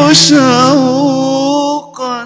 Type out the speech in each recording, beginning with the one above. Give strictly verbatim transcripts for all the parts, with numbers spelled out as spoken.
شوقا.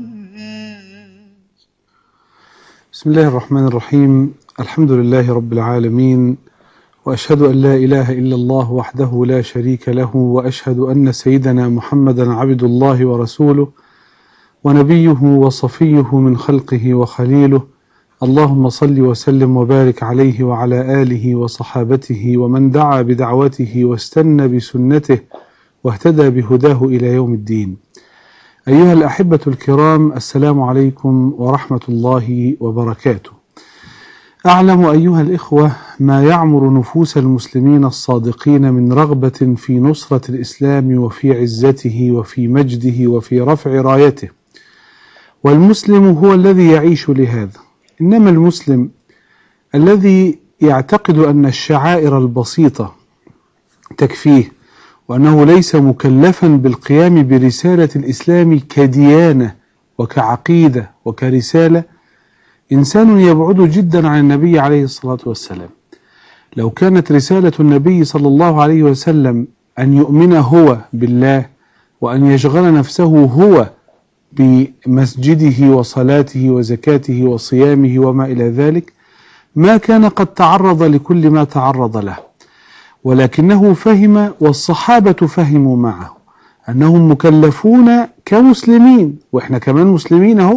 بسم الله الرحمن الرحيم. الحمد لله رب العالمين، وأشهد أن لا إله إلا الله وحده لا شريك له، وأشهد أن سيدنا محمدا عبد الله ورسوله ونبيه وصفيه من خلقه وخليله. اللهم صل وسلم وبارك عليه وعلى آله وصحابته ومن دعا بدعوته واستنى بسنته واهتدى بهداه إلى يوم الدين. أيها الأحبة الكرام، السلام عليكم ورحمة الله وبركاته. أعلم أيها الإخوة ما يعمر نفوس المسلمين الصادقين من رغبة في نصرة الإسلام وفي عزته وفي مجده وفي رفع رايته، والمسلم هو الذي يعيش لهذا. إنما المسلم الذي يعتقد أن الشعائر البسيطة تكفيه، وأنه ليس مكلفا بالقيام برسالة الإسلام كديانة وكعقيدة وكرسالة، إنسان يبعد جدا عن النبي عليه الصلاة والسلام. لو كانت رسالة النبي صلى الله عليه وسلم أن يؤمن هو بالله، وأن يشغل نفسه هو بمسجده وصلاته وزكاته وصيامه وما إلى ذلك، ما كان قد تعرض لكل ما تعرض له. ولكنه فهم، والصحابة فهموا معه، أنهم مكلفون كمسلمين، وإحنا كمان مسلمين أهو.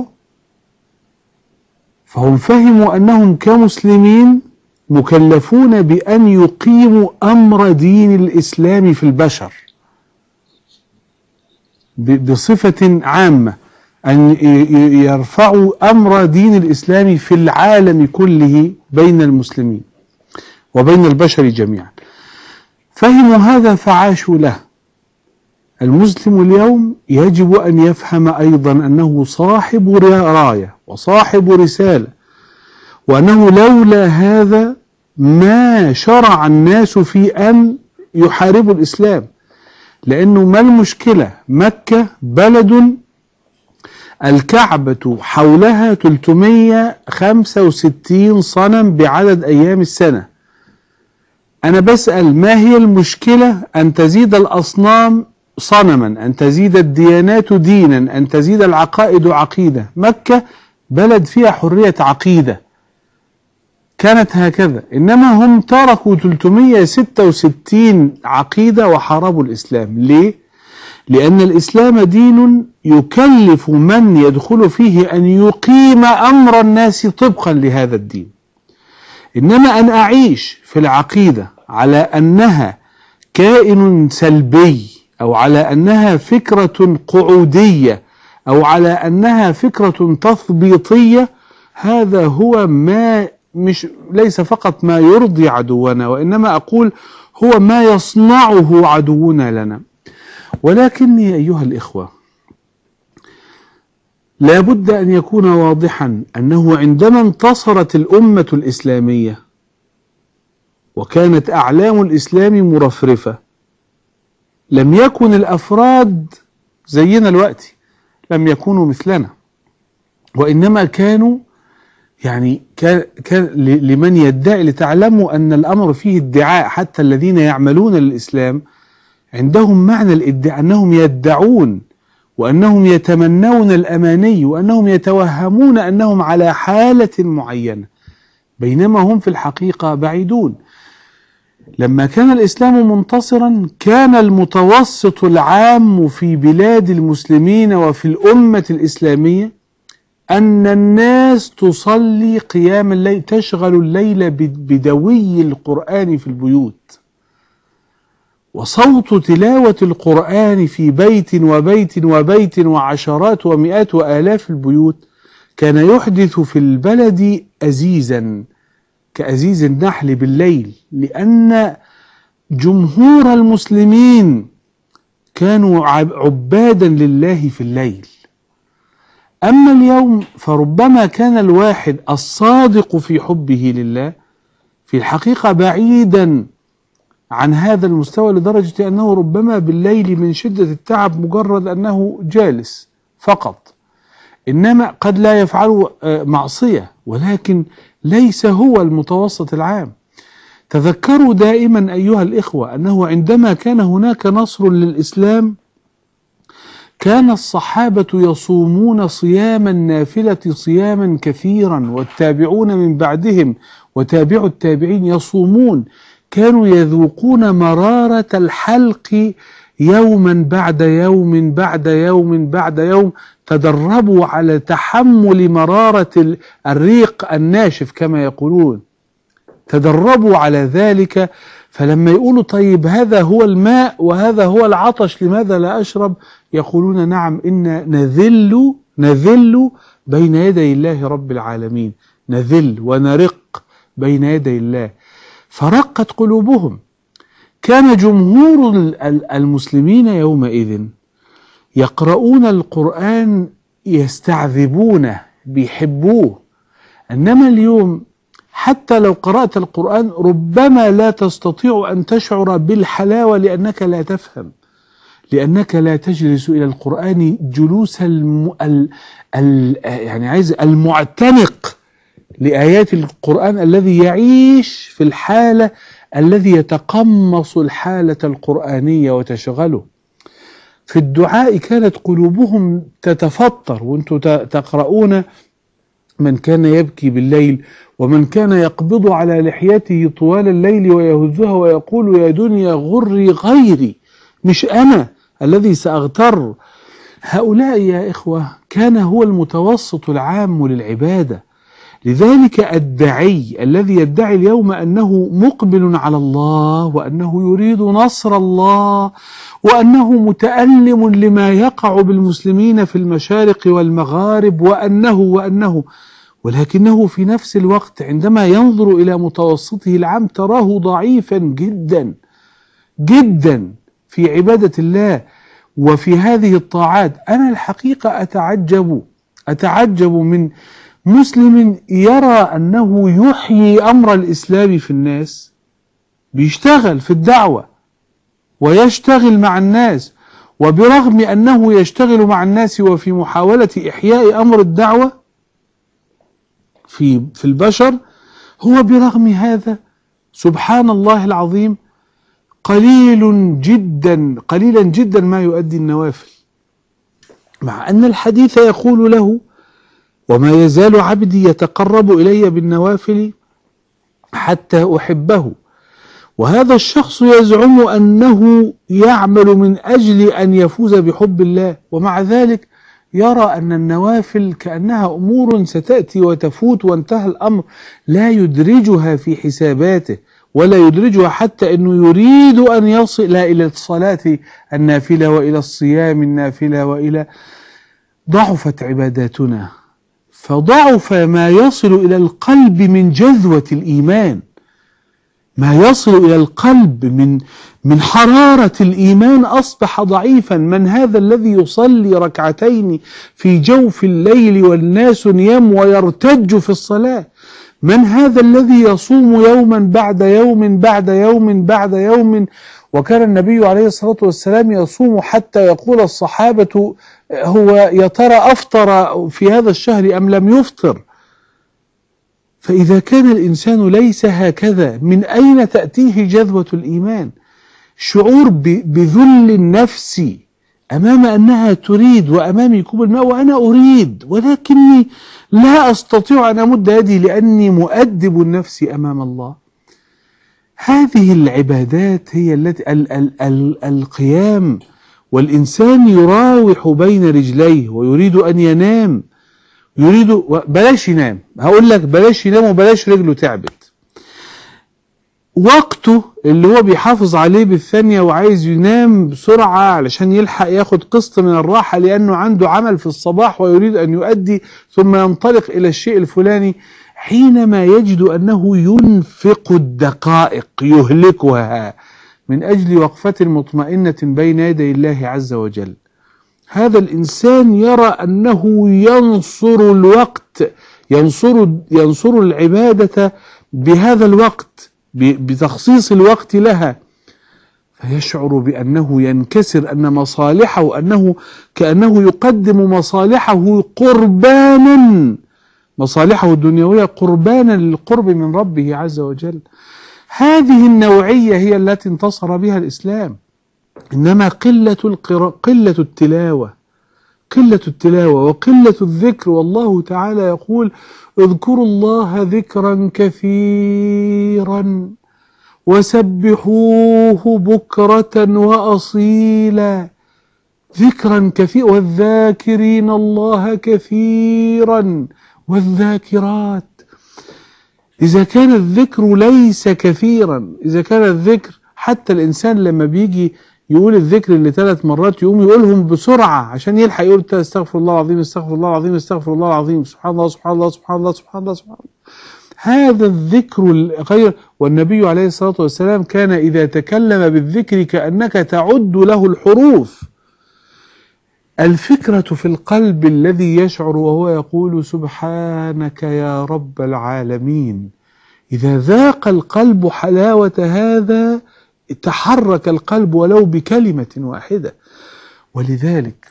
فهم فهموا أنهم كمسلمين مكلفون بأن يقيموا أمر دين الإسلام في البشر بصفة عامة، أن يرفعوا أمر دين الإسلام في العالم كله بين المسلمين وبين البشر جميعا. فهموا هذا فعاشوا له. المسلم اليوم يجب أن يفهم أيضا أنه صاحب راية وصاحب رسالة، وأنه لولا هذا ما شرع الناس في أن يحاربوا الإسلام. لأنه ما المشكلة؟ مكة بلد الكعبة حولها ثلاثمئة وخمسة وستين صنم بعدد أيام السنة. أنا بسأل، ما هي المشكلة أن تزيد الأصنام صنما، أن تزيد الديانات دينا، أن تزيد العقائد عقيدة؟ مكة بلد فيها حرية عقيدة، كانت هكذا. إنما هم تركوا ثلاثمئة وستة وستين عقيدة وحاربوا الإسلام. ليه؟ لأن الإسلام دين يكلف من يدخل فيه أن يقيم أمر الناس طبقا لهذا الدين. إنما أن أعيش في العقيدة على أنها كائن سلبي، أو على أنها فكرة قعودية، أو على أنها فكرة تثبيطية، هذا هو ما مش ليس فقط ما يرضي عدونا، وإنما أقول هو ما يصنعه عدونا لنا. ولكني أيها الإخوة، لا بد أن يكون واضحا أنه عندما انتصرت الأمة الإسلامية وكانت أعلام الإسلام مرفرفة، لم يكن الأفراد زينا الوقت، لم يكونوا مثلنا، وإنما كانوا يعني كان, كان لمن يدعي، لتعلموا أن الأمر فيه ادعاء. حتى الذين يعملون للإسلام عندهم معنى الادعاء، أنهم يدعون وأنهم يتمنون الأماني، وأنهم يتوهمون أنهم على حالة معينة، بينما هم في الحقيقة بعيدون. لما كان الإسلام منتصرا، كان المتوسط العام في بلاد المسلمين وفي الأمة الإسلامية أن الناس تصلي قيام الليل، تشغل الليل بدوي القرآن في البيوت، وصوت تلاوة القرآن في بيت وبيت وبيت وعشرات ومئات وآلاف البيوت كان يحدث في البلد أزيزا كأزيز النحل بالليل، لأن جمهور المسلمين كانوا عبادا لله في الليل. أما اليوم فربما كان الواحد الصادق في حبه لله في الحقيقة بعيدا عن هذا المستوى، لدرجة أنه ربما بالليل من شدة التعب مجرد أنه جالس فقط، إنما قد لا يفعل معصية، ولكن ليس هو المتوسط العام. تذكروا دائما أيها الإخوة أنه عندما كان هناك نصر للإسلام كان الصحابة يصومون صيام النافلة صياما كثيرا، والتابعون من بعدهم وتابع التابعين يصومون، كانوا يذوقون مرارة الحلق يوما بعد يوم بعد يوم بعد يوم، تدربوا على تحمل مرارة الريق الناشف كما يقولون، تدربوا على ذلك. فلما يقولوا طيب هذا هو الماء وهذا هو العطش لماذا لا أشرب؟ يقولون نعم، إن نذل نذل بين يدي الله رب العالمين، نذل ونرق بين يدي الله. فرقت قلوبهم. كان جمهور المسلمين يومئذ يقرؤون القرآن يستعذبونه، بيحبوه. إنما اليوم حتى لو قرأت القرآن ربما لا تستطيع أن تشعر بالحلاوة، لأنك لا تفهم، لأنك لا تجلس إلى القرآن جلوس الم... ال... ال... يعني عايز المعتنق لآيات القرآن، الذي يعيش في الحالة، الذي يتقمص الحالة القرآنية وتشغله. في الدعاء كانت قلوبهم تتفطر، وانتم تقرؤون من كان يبكي بالليل ومن كان يقبض على لحيته طوال الليل ويهزها ويقول يا دنيا غري غيري، مش أنا الذي سأغتر. هؤلاء يا إخوة كان هو المتوسط العام للعبادة. لذلك الداعي الذي يدعي اليوم أنه مقبل على الله وأنه يريد نصر الله وأنه متألم لما يقع بالمسلمين في المشارق والمغارب وأنه وأنه ولكنه في نفس الوقت عندما ينظر إلى متوسطه العام تراه ضعيفا جدا جدا في عبادة الله وفي هذه الطاعات. أنا الحقيقة أتعجب أتعجب من مسلم يرى أنه يحيي أمر الإسلام في الناس، بيشتغل في الدعوة ويشتغل مع الناس، وبرغم أنه يشتغل مع الناس وفي محاولة إحياء أمر الدعوة في في البشر، هو برغم هذا سبحان الله العظيم قليل جدا قليلا جدا ما يؤدي النوافل، مع أن الحديث يقول له وما يزال عبدي يتقرب إلي بالنوافل حتى أحبه. وهذا الشخص يزعم أنه يعمل من أجل أن يفوز بحب الله، ومع ذلك يرى أن النوافل كأنها أمور ستأتي وتفوت وانتهى الأمر، لا يدرجها في حساباته ولا يدرجها، حتى أنه يريد أن يصل إلى الصلاة النافلة وإلى الصيام النافلة وإلى. ضعفت عباداتنا، فضعف ما يصل إلى القلب من جذوة الإيمان، ما يصل إلى القلب من من حرارة الإيمان أصبح ضعيفا. من هذا الذي يصلي ركعتين في جوف الليل والناس نيام ويرتج في الصلاة؟ من هذا الذي يصوم يوما بعد يوم بعد يوم بعد يوم؟ وكان النبي عليه الصلاة والسلام يصوم حتى يقول الصحابة هو يا ترى أفطر في هذا الشهر أم لم يفطر؟ فإذا كان الإنسان ليس هكذا، من أين تأتيه جذوة الإيمان؟ شعور بذل النفس أمام أنها تريد وأمامي كوب الماء وأنا أريد ولكني لا أستطيع أن أمد يدي لأني مؤدب النفس أمام الله. هذه العبادات هي التي ال ال ال القيام، والإنسان يراوح بين رجليه ويريد أن ينام، يريد بلاش ينام، هقول لك بلاش ينام وبلاش رجله تعبت. وقته اللي هو بيحافظ عليه بالثانية وعايز ينام بسرعة علشان يلحق ياخد قسط من الراحة لأنه عنده عمل في الصباح ويريد أن يؤدي ثم ينطلق إلى الشيء الفلاني، حينما يجد أنه ينفق الدقائق يهلكها من أجل وقفة مطمئنة بين يدي الله عز وجل، هذا الإنسان يرى أنه ينصر الوقت، ينصر, ينصر العبادة بهذا الوقت، بتخصيص الوقت لها، فيشعر بأنه ينكسر، أن مصالحه أنه كأنه يقدم مصالحه قربانا، مصالحه الدنيوية قربانا للقرب من ربه عز وجل. هذه النوعية هي التي انتصر بها الإسلام. إنما قلة القراءة، قلة التلاوة، قلة التلاوة وقلة الذكر. والله تعالى يقول اذكروا الله ذكرا كثيرا وسبحوه بكرة وأصيلا. ذكرا كثيرا، والذاكرين الله كثيرا والذاكرات. إذا كان الذكر ليس كثيرا، إذا كان الذكر حتى الإنسان لما بيجي يقول الذكر اللي ثلاث مرات يقوم يقولهم بسرعة عشان يلحق يقول استغفر الله العظيم استغفر الله العظيم استغفر الله العظيم سبحان الله سبحان الله سبحان الله سبحان الله سبحان الله. هذا الذكر الغير. والنبي عليه الصلاة والسلام كان إذا تكلم بالذكر كأنك تعد له الحروف. الفكرة في القلب الذي يشعر وهو يقول سبحانك يا رب العالمين. إذا ذاق القلب حلاوة هذا تحرك القلب ولو بكلمة واحدة. ولذلك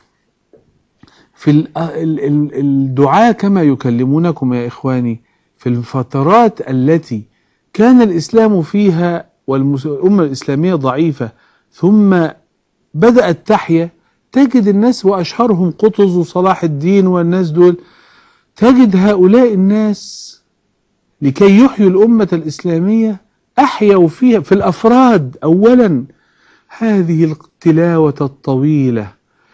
في الدعاء كما يكلمونكم يا إخواني في الفترات التي كان الإسلام فيها والأمة الإسلامية ضعيفة ثم بدأت تحيا، تجد الناس وأشهرهم قطز وصلاح الدين والناس دول، تجد هؤلاء الناس لكي يحيوا الأمة الإسلامية أحيوا فيها في الأفراد أولا هذه التلاوة الطويلة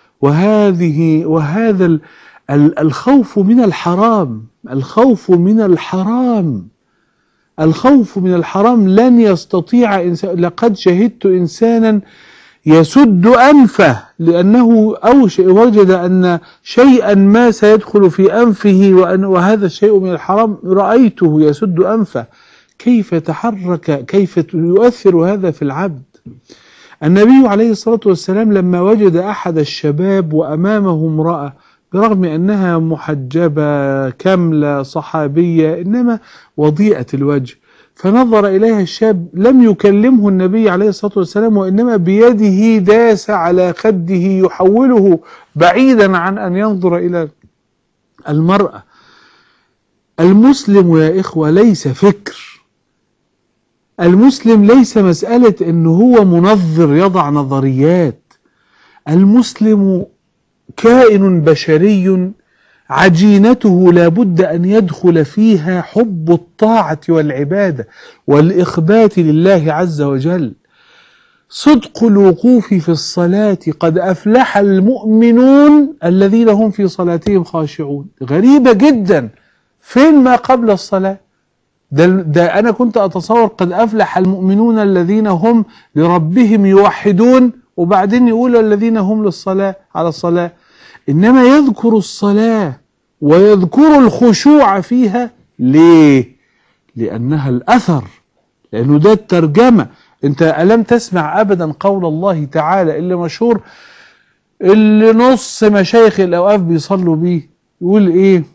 وهذه وهذا الخوف من الحرام. الخوف من الحرام الخوف من الحرام لن يستطيع إنسان. لقد شهدت إنسانا يسد أنفه لأنه أو وجد أن شيئا ما سيدخل في أنفه وأن وهذا الشيء من الحرام، رأيته يسد أنفه. كيف تحرك، كيف يؤثر هذا في العبد. النبي عليه الصلاة والسلام لما وجد أحد الشباب وأمامه امرأة برغم أنها محجبة كاملة صحابية إنما وضيئة الوجه، فنظر إليها الشاب لم يكلمه النبي عليه الصلاة والسلام وإنما بيده داس على خده يحوله بعيدا عن أن ينظر إلى المرأة. المسلم يا إخوة ليس فكر. المسلم ليس مسألة أنه هو منظر يضع نظريات. المسلم كائن بشري عجينته لابد أن يدخل فيها حب الطاعة والعبادة والإخبات لله عز وجل. صدق الوقوف في الصلاة. قد أفلح المؤمنون الذين هم في صلاتهم خاشعون. غريبة جدا، فين ما قبل الصلاة؟ ده, ده أنا كنت أتصور قد أفلح المؤمنون الذين هم لربهم يوحدون وبعدين يقول الذين هم للصلاة على الصلاة. إنما يذكر الصلاة ويذكر الخشوع فيها. ليه؟ لأنها الأثر، لأنه ده الترجمة. أنت ألم تسمع أبدا قول الله تعالى اللي مشهور اللي نص مشايخ الأوقاف بيصلوا بيه، يقول إيه؟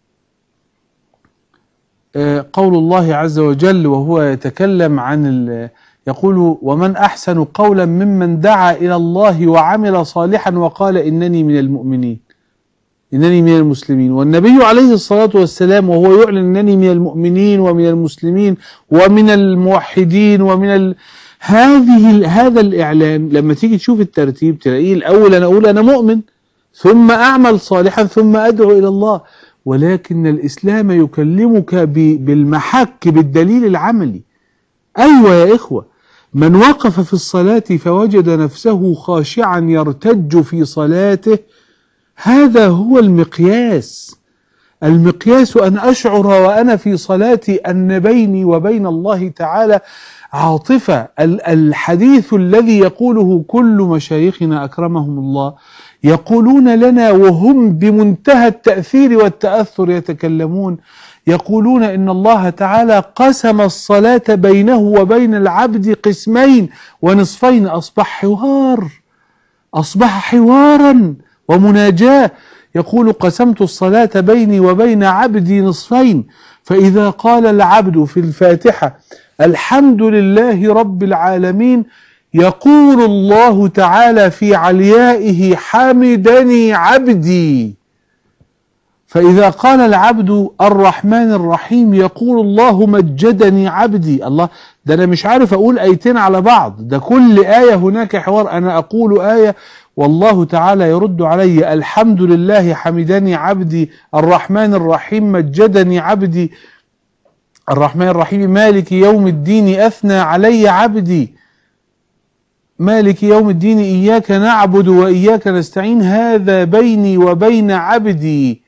آه قول الله عز وجل وهو يتكلم عن يقول ومن أحسن قولا ممن دعا إلى الله وعمل صالحا وقال إنني من المؤمنين إنني من المسلمين. والنبي عليه الصلاة والسلام وهو يعلن إنني من المؤمنين ومن المسلمين ومن الموحدين ومن ال... هذه هذا الإعلان لما تيجي تشوف الترتيب تلاقيه الأول أنا أقول أنا مؤمن ثم أعمل صالحا ثم أدعو إلى الله. ولكن الإسلام يكلمك ب... بالمحك بالدليل العملي. أيوة يا إخوة، من وقف في الصلاة فوجد نفسه خاشعا يرتج في صلاته، هذا هو المقياس. المقياس أن أشعر وأنا في صلاتي أن بيني وبين الله تعالى عاطفة. الحديث الذي يقوله كل مشايخنا أكرمهم الله يقولون لنا وهم بمنتهى التأثير والتأثر يتكلمون، يقولون إن الله تعالى قسم الصلاة بينه وبين العبد قسمين ونصفين. أصبح حوار، أصبح حوارا ومناجاة. يقول قسمت الصلاة بيني وبين عبدي نصفين، فإذا قال العبد في الفاتحة الحمد لله رب العالمين يقول الله تعالى في عليائه حمدني عبدي. فإذا قال العبد الرحمن الرحيم يقول الله مجدني عبدي. الله، ده أنا مش عارف أقول آيتين على بعض، ده كل آية هناك حوار. أنا أقول آية والله تعالى يرد علي: الحمد لله حمدني عبدي، الرحمن الرحيم مجدني عبدي، الرحمن الرحيم مالك يوم الدين أثنى علي عبدي، مالك يوم الدين إياك نعبد وإياك نستعين، هذا بيني وبين عبدي،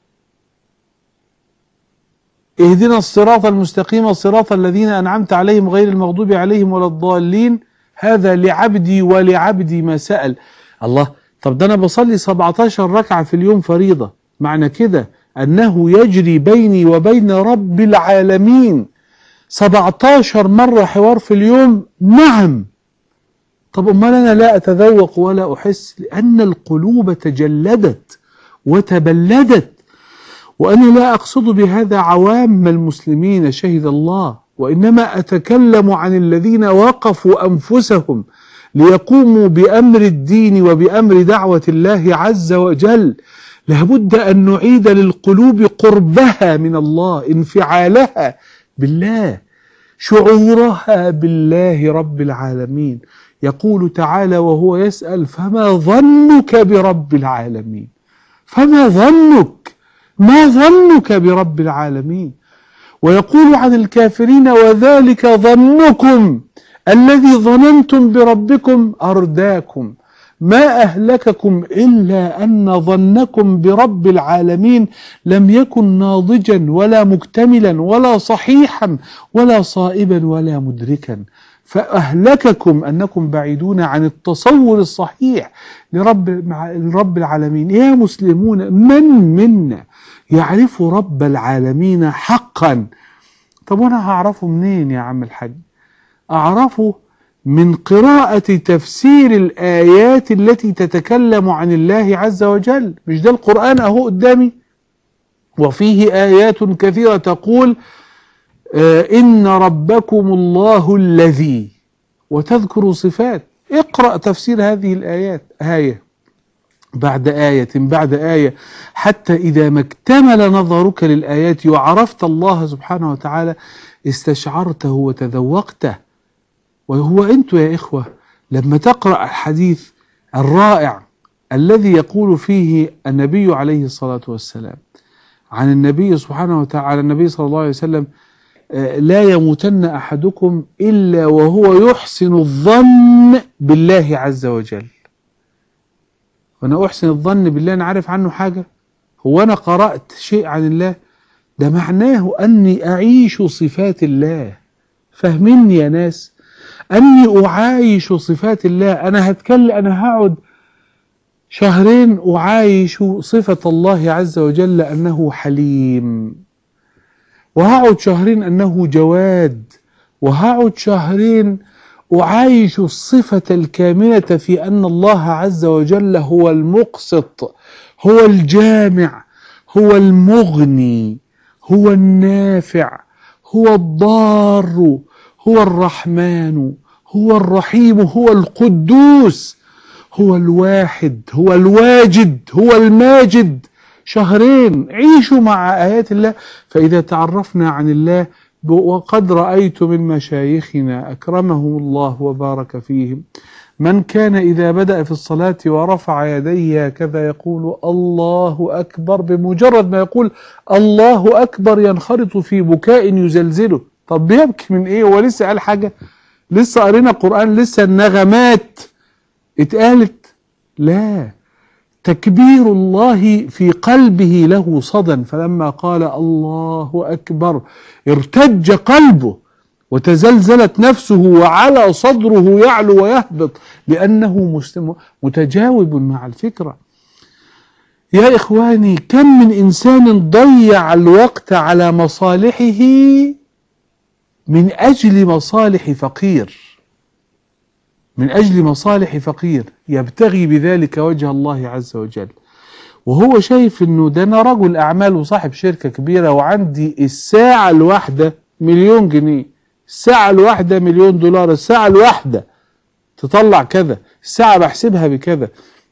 اهدنا الصراط المستقيم صراط الذين أنعمت عليهم غير المغضوب عليهم ولا الضالين، هذا لعبدي ولعبدي ما سأل. الله، طب ده أنا بصلي سبعتاشر ركعة في اليوم فريضة، معنى كده أنه يجري بيني وبين رب العالمين سبعتاشر مرة حوار في اليوم. نعم. طب أمال أنا لا أتذوق ولا أحس؟ لأن القلوب تجلدت وتبلدت. وأنا لا أقصد بهذا عوام المسلمين شهد الله، وإنما أتكلم عن الذين وقفوا أنفسهم ليقوموا بأمر الدين وبأمر دعوة الله عز وجل. لابد أن نعيد للقلوب قربها من الله، انفعالها بالله، شعورها بالله رب العالمين. يقول تعالى وهو يسأل: فما ظنك برب العالمين؟ فما ظنك؟ ما ظنك برب العالمين؟ ويقول عن الكافرين: وذلك ظنكم الذي ظننتم بربكم أرداكم، ما أهلككم إلا أن ظنكم برب العالمين لم يكن ناضجا ولا مكتملا ولا صحيحا ولا صائبا ولا مدركا، فأهلككم أنكم بعيدون عن التصور الصحيح لرب لرب العالمين. يا مسلمون، من منا يعرف رب العالمين حقا؟ طب وانا هعرفه منين يا عم الحاج؟ أعرفه من قراءة تفسير الآيات التي تتكلم عن الله عز وجل. مش ده القرآن أهو قدامي، وفيه آيات كثيرة تقول آه إن ربكم الله الذي، وتذكر صفات. اقرأ تفسير هذه الآيات آية بعد آية بعد آية، حتى إذا ما اكتمل نظرك للآيات وعرفت الله سبحانه وتعالى استشعرته وتذوقته. وهو أنتوا يا إخوة لما تقرأ الحديث الرائع الذي يقول فيه النبي عليه الصلاة والسلام عن النبي سبحانه وتعالى، النبي صلى الله عليه وسلم: لا يموتن أحدكم إلا وهو يحسن الظن بالله عز وجل. وأنا أحسن الظن بالله، أنا عارف عنه حاجة؟ هو أنا قرأت شيء عن الله؟ ده معناه أني أعيش صفات الله. فاهميني يا ناس؟ أني أعايش صفات الله. أنا هتكلم، أنا هقعد شهرين أعايش صفة الله عز وجل أنه حليم، وهقعد شهرين أنه جواد، وهقعد شهرين أعايش الصفة الكاملة في أن الله عز وجل هو المقسط، هو الجامع، هو المغني، هو النافع، هو الضار، هو الرحمن، هو الرحيم، هو القدوس، هو الواحد، هو الواجد، هو الماجد. شهرين عيشوا مع آيات الله. فإذا تعرفنا عن الله، وقد رأيت من مشايخنا أكرمهم الله وبارك فيهم من كان إذا بدأ في الصلاة ورفع يديه هكذا يقول الله أكبر، بمجرد ما يقول الله أكبر ينخرط في بكاء يزلزله. طب بيبكي من إيه؟ هو لسه قال حاجة؟ لسه قرينا قرآن؟ لسه النغمات اتقالت؟ لا، تكبير الله في قلبه له صدى، فلما قال الله أكبر ارتج قلبه وتزلزلت نفسه وعلى صدره يعلو ويهبط، لأنه متجاوب مع الفكرة. يا إخواني، كم من إنسان ضيع الوقت على مصالحه من أجل مصالح فقير، من أجل مصالح فقير يبتغي بذلك وجه الله عز وجل، وهو شايف إنه ده أنا رجل أعمال وصاحب شركة كبيرة وعندي الساعة الواحدة مليون جنيه، الساعة الواحدة مليون دولار، الساعة الواحدة تطلع كذا، الساعة بحسبها بكذا.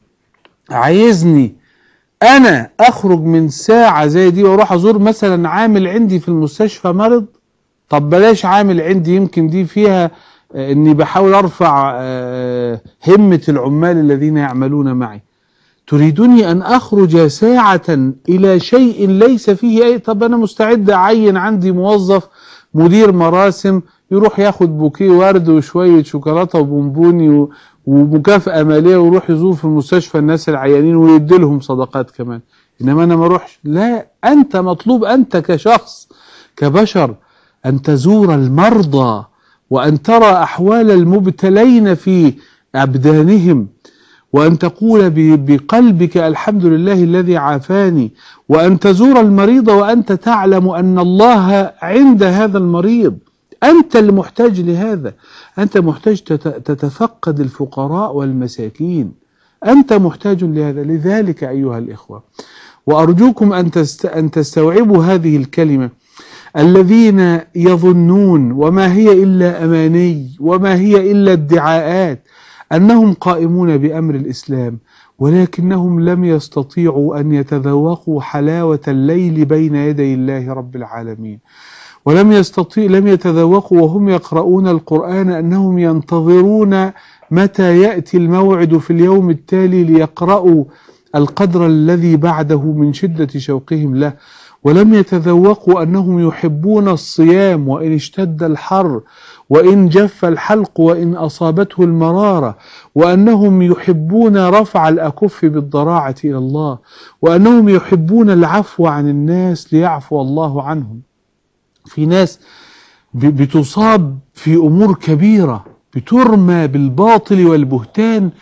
عايزني أنا أخرج من ساعة زي دي وأروح أزور مثلا عامل عندي في المستشفى مرض؟ طب بلاش عامل عندي، يمكن دي فيها اني بحاول ارفع همة العمال الذين يعملون معي. تريدني ان اخرج ساعة الى شيء ليس فيه اي. طب انا مستعد اعين عندي موظف مدير مراسم يروح ياخد بوكيه ورد وشوية شوكولاتة وبونبوني ومكافأة مالية ويروح يزور في المستشفى الناس العيانين ويدي لهم صدقات كمان، انما انا ما اروحش. لا، انت مطلوب انت كشخص كبشر ان تزور المرضى وان ترى احوال المبتلين في ابدانهم، وأن تقول بقلبك الحمد لله الذي عافاني، وأن تزور المريض وأنت تعلم أن الله عند هذا المريض. أنت اللي محتاج لهذا، أنت محتاج تتفقد الفقراء والمساكين، أنت محتاج لهذا. لذلك أيها الإخوة، وأرجوكم أن تستوعبوا هذه الكلمة، الذين يظنون وما هي إلا أماني وما هي إلا ادعاءات أنهم قائمون بأمر الإسلام، ولكنهم لم يستطيعوا أن يتذوقوا حلاوة الليل بين يدي الله رب العالمين، ولم يستطيع لم يتذوقوا وهم يقرؤون القرآن أنهم ينتظرون متى يأتي الموعد في اليوم التالي ليقرأوا القدر الذي بعده من شدة شوقهم له، ولم يتذوقوا أنهم يحبون الصيام وإن اشتد الحر وإن جف الحلق وإن أصابته المرارة، وأنهم يحبون رفع الأكف بالضراعة إلى الله، وأنهم يحبون العفو عن الناس ليعفو الله عنهم. في ناس بتصاب في أمور كبيرة، بترمى بالباطل والبهتان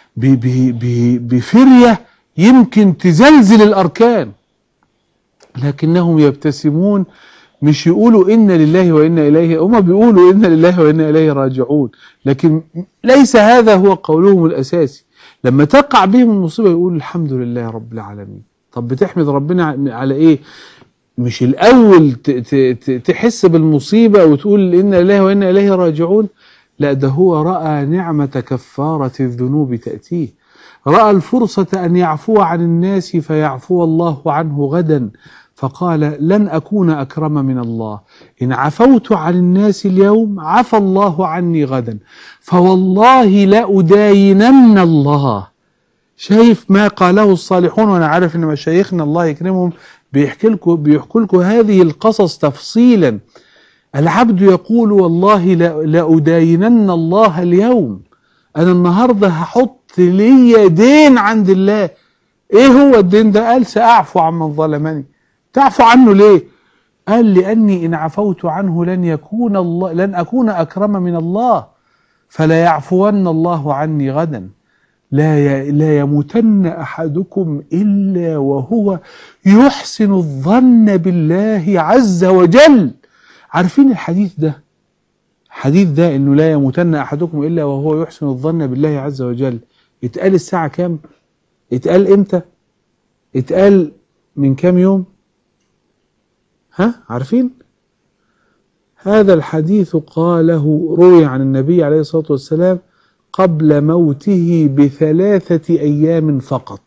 بفرية يمكن تزلزل الأركان، لكنهم يبتسمون، مش يقولوا إن لله وإنا إليه، هم بيقولوا إن لله وإنا إليه راجعون، لكن ليس هذا هو قولهم الأساسي. لما تقع بهم المصيبة يقول الحمد لله رب العالمين. طب بتحمد ربنا على إيه؟ مش الأول تحس بالمصيبة وتقول إن لله وإنا إليه راجعون، لا، ده هو رأى نعمة كفارة الذنوب تأتيه، رأى الفرصة أن يعفو عن الناس فيعفو الله عنه غدا، فقال لن أكون أكرم من الله، إن عفوت عن الناس اليوم عفى الله عني غدا، فوالله لأداينن الله. شايف ما قاله الصالحون، وأنا عارف أن مشايخنا الله يكرمهم بيحكي لكم بيحكوا لكم هذه القصص تفصيلا. العبد يقول والله لأداينن الله اليوم، أنا النهاردة هحط لي دين عند الله. إيه هو الدين ده؟ قال سأعفو عن من ظلمني. تعفو عنه ليه؟ قال لأني إن عفوت عنه لن يكون الله لن أكون أكرم من الله، فلا يعفون الله عني غدا. لا لا يموتن أحدكم إلا وهو يحسن الظن بالله عز وجل. عارفين الحديث ده؟ الحديث ده إنه لا يموتن أحدكم إلا وهو يحسن الظن بالله عز وجل، اتقال الساعة كام؟ اتقال إمتى؟ اتقال من كام يوم؟ ها؟ عارفين؟ هذا الحديث قاله روي عن النبي عليه الصلاة والسلام قبل موته بثلاثة أيام فقط.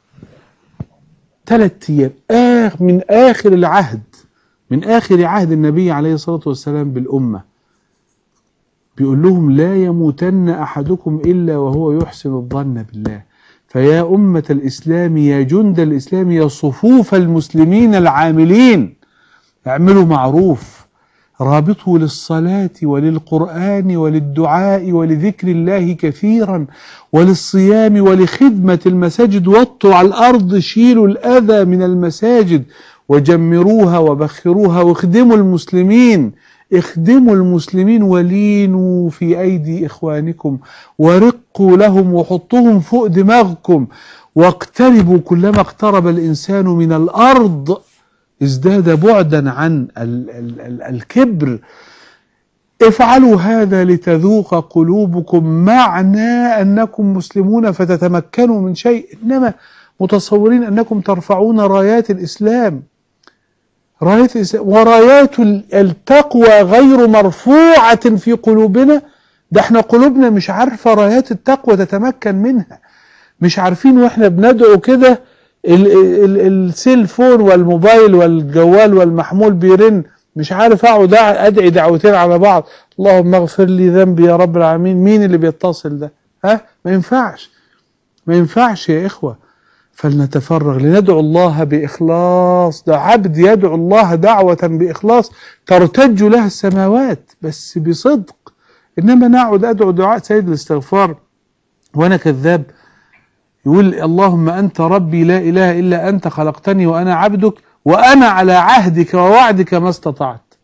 ثلاثة أيام آخ من آخر العهد من آخر عهد النبي عليه الصلاة والسلام بالأمة، بيقول لهم لا يموتن أحدكم إلا وهو يحسن الظن بالله. فيا أمة الإسلام، يا جند الإسلام، يا صفوف المسلمين العاملين، اعملوا معروف، رابطوا للصلاة وللقرآن وللدعاء ولذكر الله كثيرا وللصيام ولخدمة المساجد، وطوا على الأرض، شيلوا الأذى من المساجد وجمروها وبخروها، واخدموا المسلمين اخدموا المسلمين ولينوا في أيدي إخوانكم ورقوا لهم وحطوهم فوق دماغكم، واقتربوا، كلما اقترب الإنسان من الأرض ازداد بعدا عن ال ال ال الكبر. افعلوا هذا لتذوق قلوبكم معنى أنكم مسلمون فتتمكنوا من شيء، إنما متصورين أنكم ترفعون رايات الإسلام، رايات الإسلام ورايات التقوى غير مرفوعة في قلوبنا. ده احنا قلوبنا مش عارفة رايات التقوى تتمكن منها، مش عارفين، واحنا بندعو كده السيل فون والموبايل والجوال والمحمول بيرن، مش عارف اقعد ادعي دعوتين على بعض، اللهم اغفر لي ذنبي يا رب العالمين. مين اللي بيتصل ده؟ ها، ما ينفعش، ما ينفعش يا إخوة. فلنتفرغ لندعو الله بإخلاص. ده عبد يدعو الله دعوة بإخلاص ترتج لها السماوات، بس بصدق. إنما نقعد أدعو دعاء سيد الاستغفار وأنا كذاب، يقول اللهم أنت ربي لا إله إلا أنت خلقتني وأنا عبدك وأنا على عهدك ووعدك ما استطعت،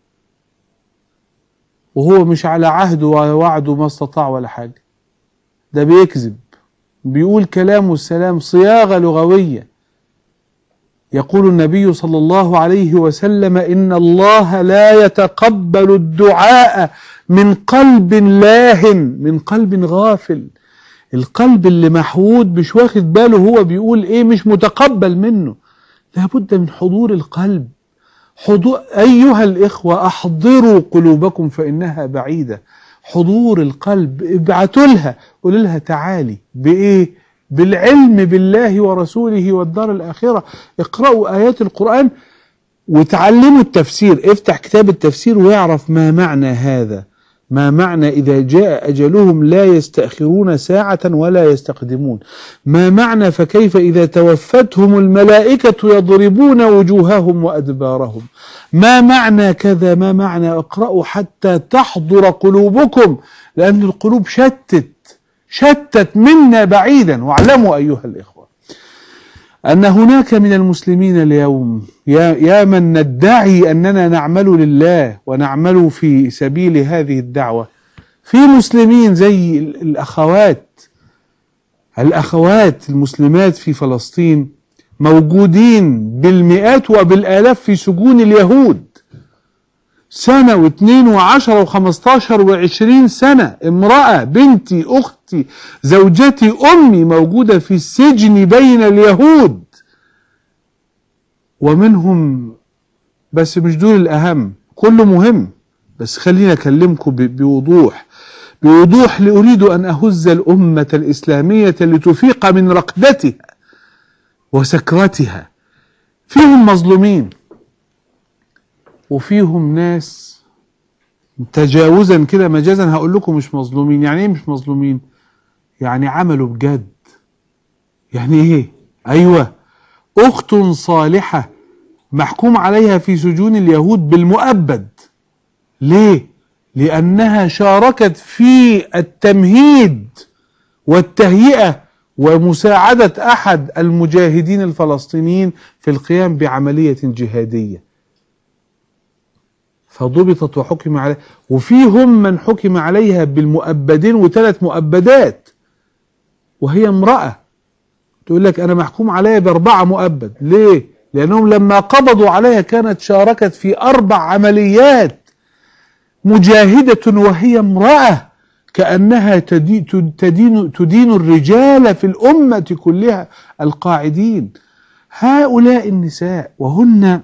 وهو مش على عهده ووعده ما استطاع ولا حاجة. ده بيكذب، بيقول كلام السلام صياغة لغوية. يقول النبي صلى الله عليه وسلم إن الله لا يتقبل الدعاء من قلب لاهن، من قلب غافل. القلب اللي محوود مش واخد باله هو بيقول ايه، مش متقبل منه. لابد من حضور القلب. حضور أيها الإخوة، أحضروا قلوبكم فإنها بعيدة. حضور القلب، ابعتوا لها، قولوا لها تعالي بإيه؟ بالعلم بالله ورسوله والدار الآخرة. اقرأوا آيات القرآن وتعلموا التفسير. افتح كتاب التفسير ويعرف ما معنى هذا، ما معنى إذا جاء أجلهم لا يستأخرون ساعة ولا يستقدمون، ما معنى فكيف إذا توفتهم الملائكة يضربون وجوههم وأدبارهم، ما معنى كذا، ما معنى. اقرأوا حتى تحضر قلوبكم، لأن القلوب شتت شتت منا بعيدا. واعلموا أيها الإخوة أن هناك من المسلمين اليوم يا, يا من ندعي أننا نعمل لله ونعمل في سبيل هذه الدعوة، في مسلمين زي الأخوات الأخوات المسلمات في فلسطين موجودين بالمئات وبالآلاف في سجون اليهود، سنة واثنين وعشر وخمستاشر وعشرين سنة. امرأة بنتي أختي زوجتي أمي موجودة في السجن بين اليهود، ومنهم، بس مش دول الأهم، كله مهم، بس خلينا أكلمكم بوضوح بوضوح لأريد أن أهز الأمة الإسلامية لتفيق من رقدتها وسكرتها. فيهم مظلومين وفيهم ناس تجاوزا كده مجازا هقول لكم مش مظلومين. يعني ايه مش مظلومين؟ يعني عملوا بجد. يعني ايه؟ ايوه، اخت صالحة محكوم عليها في سجون اليهود بالمؤبد. ليه؟ لانها شاركت في التمهيد والتهيئة ومساعدة احد المجاهدين الفلسطينيين في القيام بعملية جهادية، فضبطت وحكم عليها. وفيهم من حكم عليها بالمؤبدين وثلاث مؤبدات وهي امرأة، تقول لك أنا محكوم عليها بأربعة مؤبد. ليه؟ لأنهم لما قبضوا عليها كانت شاركت في أربع عمليات مجاهدة وهي امرأة، كأنها تدين, تدين, تدين الرجال في الأمة كلها القاعدين. هؤلاء النساء وهن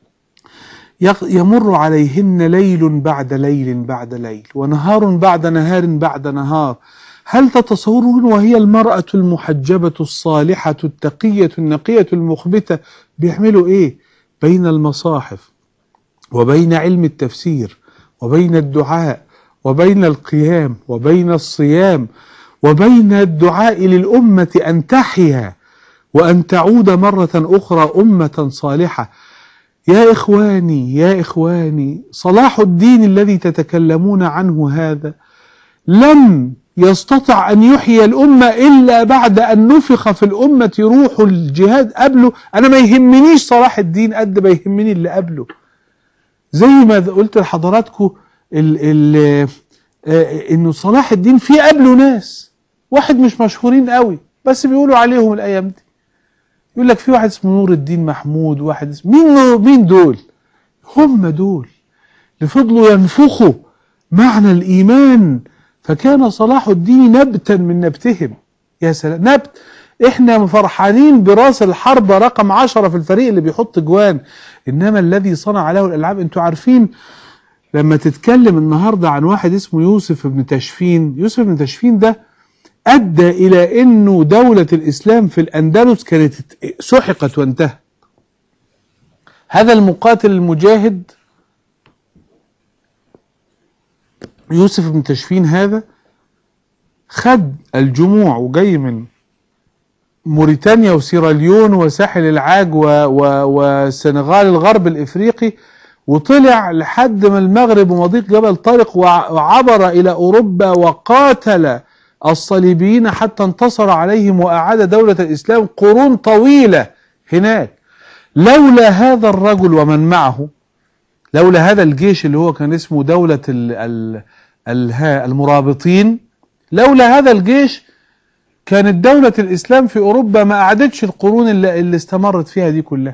يمر عليهن ليل بعد ليل بعد ليل ونهار بعد نهار بعد نهار. هل تتصورون وهي المرأة المحجبة الصالحة التقية النقية المخبتة بيعملوا ايه بين المصاحف وبين علم التفسير وبين الدعاء وبين القيام وبين الصيام وبين الدعاء للأمة أن تحيا وأن تعود مرة أخرى أمة صالحة؟ يا إخواني يا إخواني، صلاح الدين الذي تتكلمون عنه هذا لم يستطع أن يحيي الأمة إلا بعد أن نفخ في الأمة روح الجهاد. قبله أنا ما يهمنيش صلاح الدين قد ما يهمني اللي قبله. زي ما قلت لحضراتكم إنه صلاح الدين في قبله ناس، واحد مش مشهورين قوي بس بيقولوا عليهم الأيام دي، يقول لك في واحد اسمه نور الدين محمود، واحد اسمه مين مين دول؟ هم دول اللي فضلوا ينفخوا معنى الإيمان، فكان صلاح الدين نبتا من نبتهم. يا سلام، نبت. احنا فرحانين براس الحربة رقم عشرة في الفريق اللي بيحط جوان، انما الذي صنع له الالعاب. انتوا عارفين لما تتكلم النهاردة عن واحد اسمه يوسف بن تشفين، يوسف بن تشفين ده أدى إلى أنه دولة الإسلام في الأندلس كانت سحقت وانتهت. هذا المقاتل المجاهد يوسف بن تشفين هذا خد الجموع وجاي من موريتانيا وسيراليون وساحل العاج والسنغال الغرب الافريقي، وطلع لحد ما المغرب ومضيق جبل طارق، وعبر الى اوروبا وقاتل الصليبيين حتى انتصر عليهم واعاد دولة الاسلام قرون طويلة هناك. لولا هذا الرجل ومن معه، لولا هذا الجيش اللي هو كان اسمه دولة المرابطين، لولا هذا الجيش كانت دولة الإسلام في أوروبا ما قعدتش القرون اللي, اللي استمرت فيها دي كلها.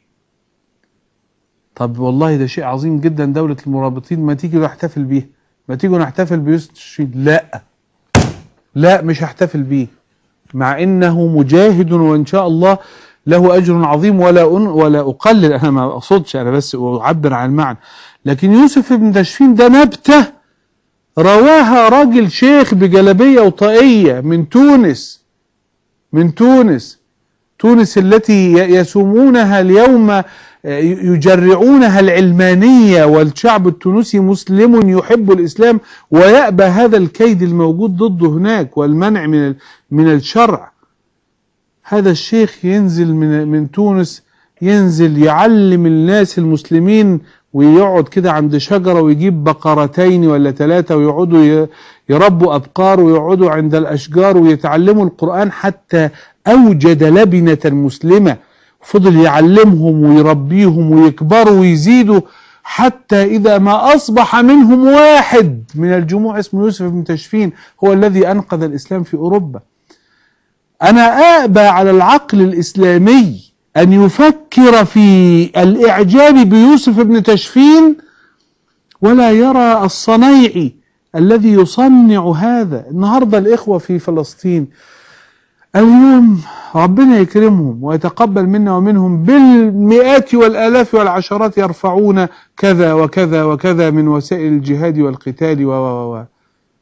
طب والله ده شيء عظيم جدا دولة المرابطين، ما تيجي نحتفل بيها، ما تيجوا نحتفل بيوسف تشفين. لا لا مش هحتفل بيه، مع إنه مجاهد وإن شاء الله له أجر عظيم، ولا ولا أقلل، أنا ما أقصدش، أنا بس أعبر عن المعنى. لكن يوسف بن تشفين ده نبتة رواها راجل شيخ بجلبية وطاقية من تونس، من تونس تونس التي يسمونها اليوم، يجرعونها العلمانية، والشعب التونسي مسلم يحب الإسلام ويأبى هذا الكيد الموجود ضده هناك والمنع من من الشرع. هذا الشيخ ينزل من من تونس، ينزل يعلم الناس المسلمين، ويقعد كده عند شجرة ويجيب بقرتين ولا ثلاثة ويقعدوا يربوا أبقار ويقعدوا عند الأشجار ويتعلموا القرآن، حتى أوجد لبنة مسلمة، فضل يعلمهم ويربيهم ويكبروا ويزيدوا، حتى إذا ما أصبح منهم واحد من الجموع اسمه يوسف بن تشفين هو الذي أنقذ الإسلام في أوروبا. أنا أأبى على العقل الإسلامي أن يفكر في الإعجاب بيوسف بن تشفين ولا يرى الصنيعي الذي يصنع هذا. النهاردة الإخوة في فلسطين اليوم ربنا يكرمهم ويتقبل منا ومنهم بالمئات والآلاف والعشرات، يرفعون كذا وكذا وكذا من وسائل الجهاد والقتال و و و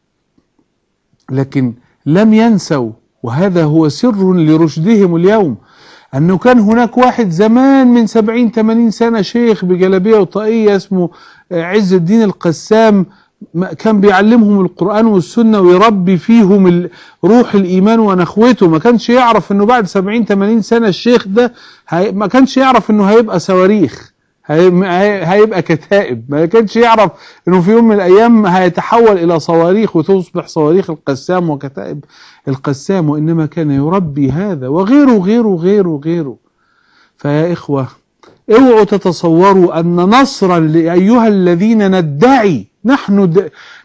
لكن لم ينسوا، وهذا هو سر لرشدهم اليوم، أنه كان هناك واحد زمان من سبعين ثمانين سنة شيخ بجلبية وطاقية اسمه عز الدين القسام، كان بيعلمهم القرآن والسنة ويربي فيهم روح الإيمان ونخوته. ما كانش يعرف أنه بعد سبعين ثمانين سنة الشيخ ده ما كانش يعرف أنه هيبقى صواريخ، هيبقى كتائب، ما كانش يعرف أنه في يوم من الأيام هيتحول إلى صواريخ وتصبح صواريخ القسام وكتائب القسام، وإنما كان يربي هذا وغيره غيره غيره غيره. فيا إخوة اوعوا تتصوروا أن نصرا لأيها الذين ندعي، نحن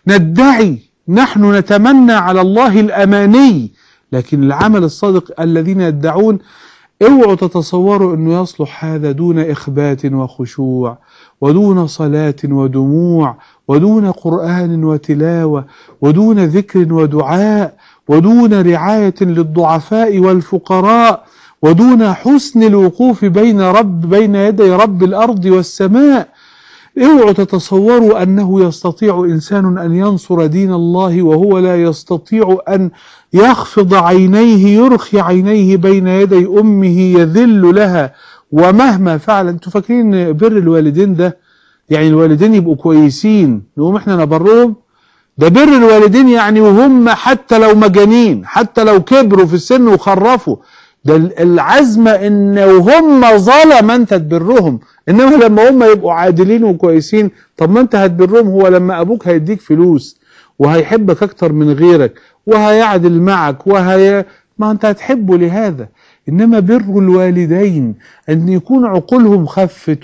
ندعي، نحن نتمنى على الله الأماني، لكن العمل الصادق الذين يدعون، اوعوا تتصوروا أنه يصلح هذا دون إخبات وخشوع ودون صلاة ودموع ودون قرآن وتلاوة ودون ذكر ودعاء ودون رعاية للضعفاء والفقراء ودون حسن الوقوف بين رب بين يدي رب الأرض والسماء. اوعوا تتصوروا أنه يستطيع إنسان أن ينصر دين الله وهو لا يستطيع أن يخفض عينيه، يرخي عينيه بين يدي أمه يذل لها ومهما فعل. انتوا فاكرين بر الوالدين ده يعني الوالدين يبقوا كويسين نقوم احنا نبرهم؟ ده بر الوالدين يعني وهم حتى لو مجانين، حتى لو كبروا في السن وخرفوا، ده العزمة ان وهم ظلم انت تبرهم. انما لما هم يبقوا عادلين وكويسين، طب ما انت هتبرهم. هو لما ابوك هيديك فلوس وهيحبك اكتر من غيرك وهيعدل معك وهي ما انت هتحبه لهذا. انما بر الوالدين ان يكون عقولهم خفت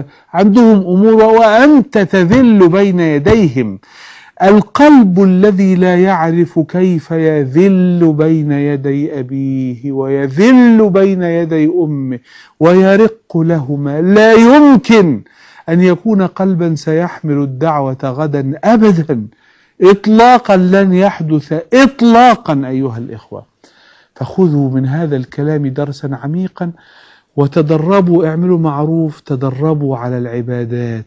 وعندهم امور وانت تذل بين يديهم. القلب الذي لا يعرف كيف يذل بين يدي أبيه ويذل بين يدي أمه ويرق لهما لا يمكن أن يكون قلبا سيحمل الدعوة غدا أبدا إطلاقا، لن يحدث إطلاقا أيها الإخوة. فخذوا من هذا الكلام درسا عميقا وتدربوا، اعملوا معروف، تدربوا على العبادات،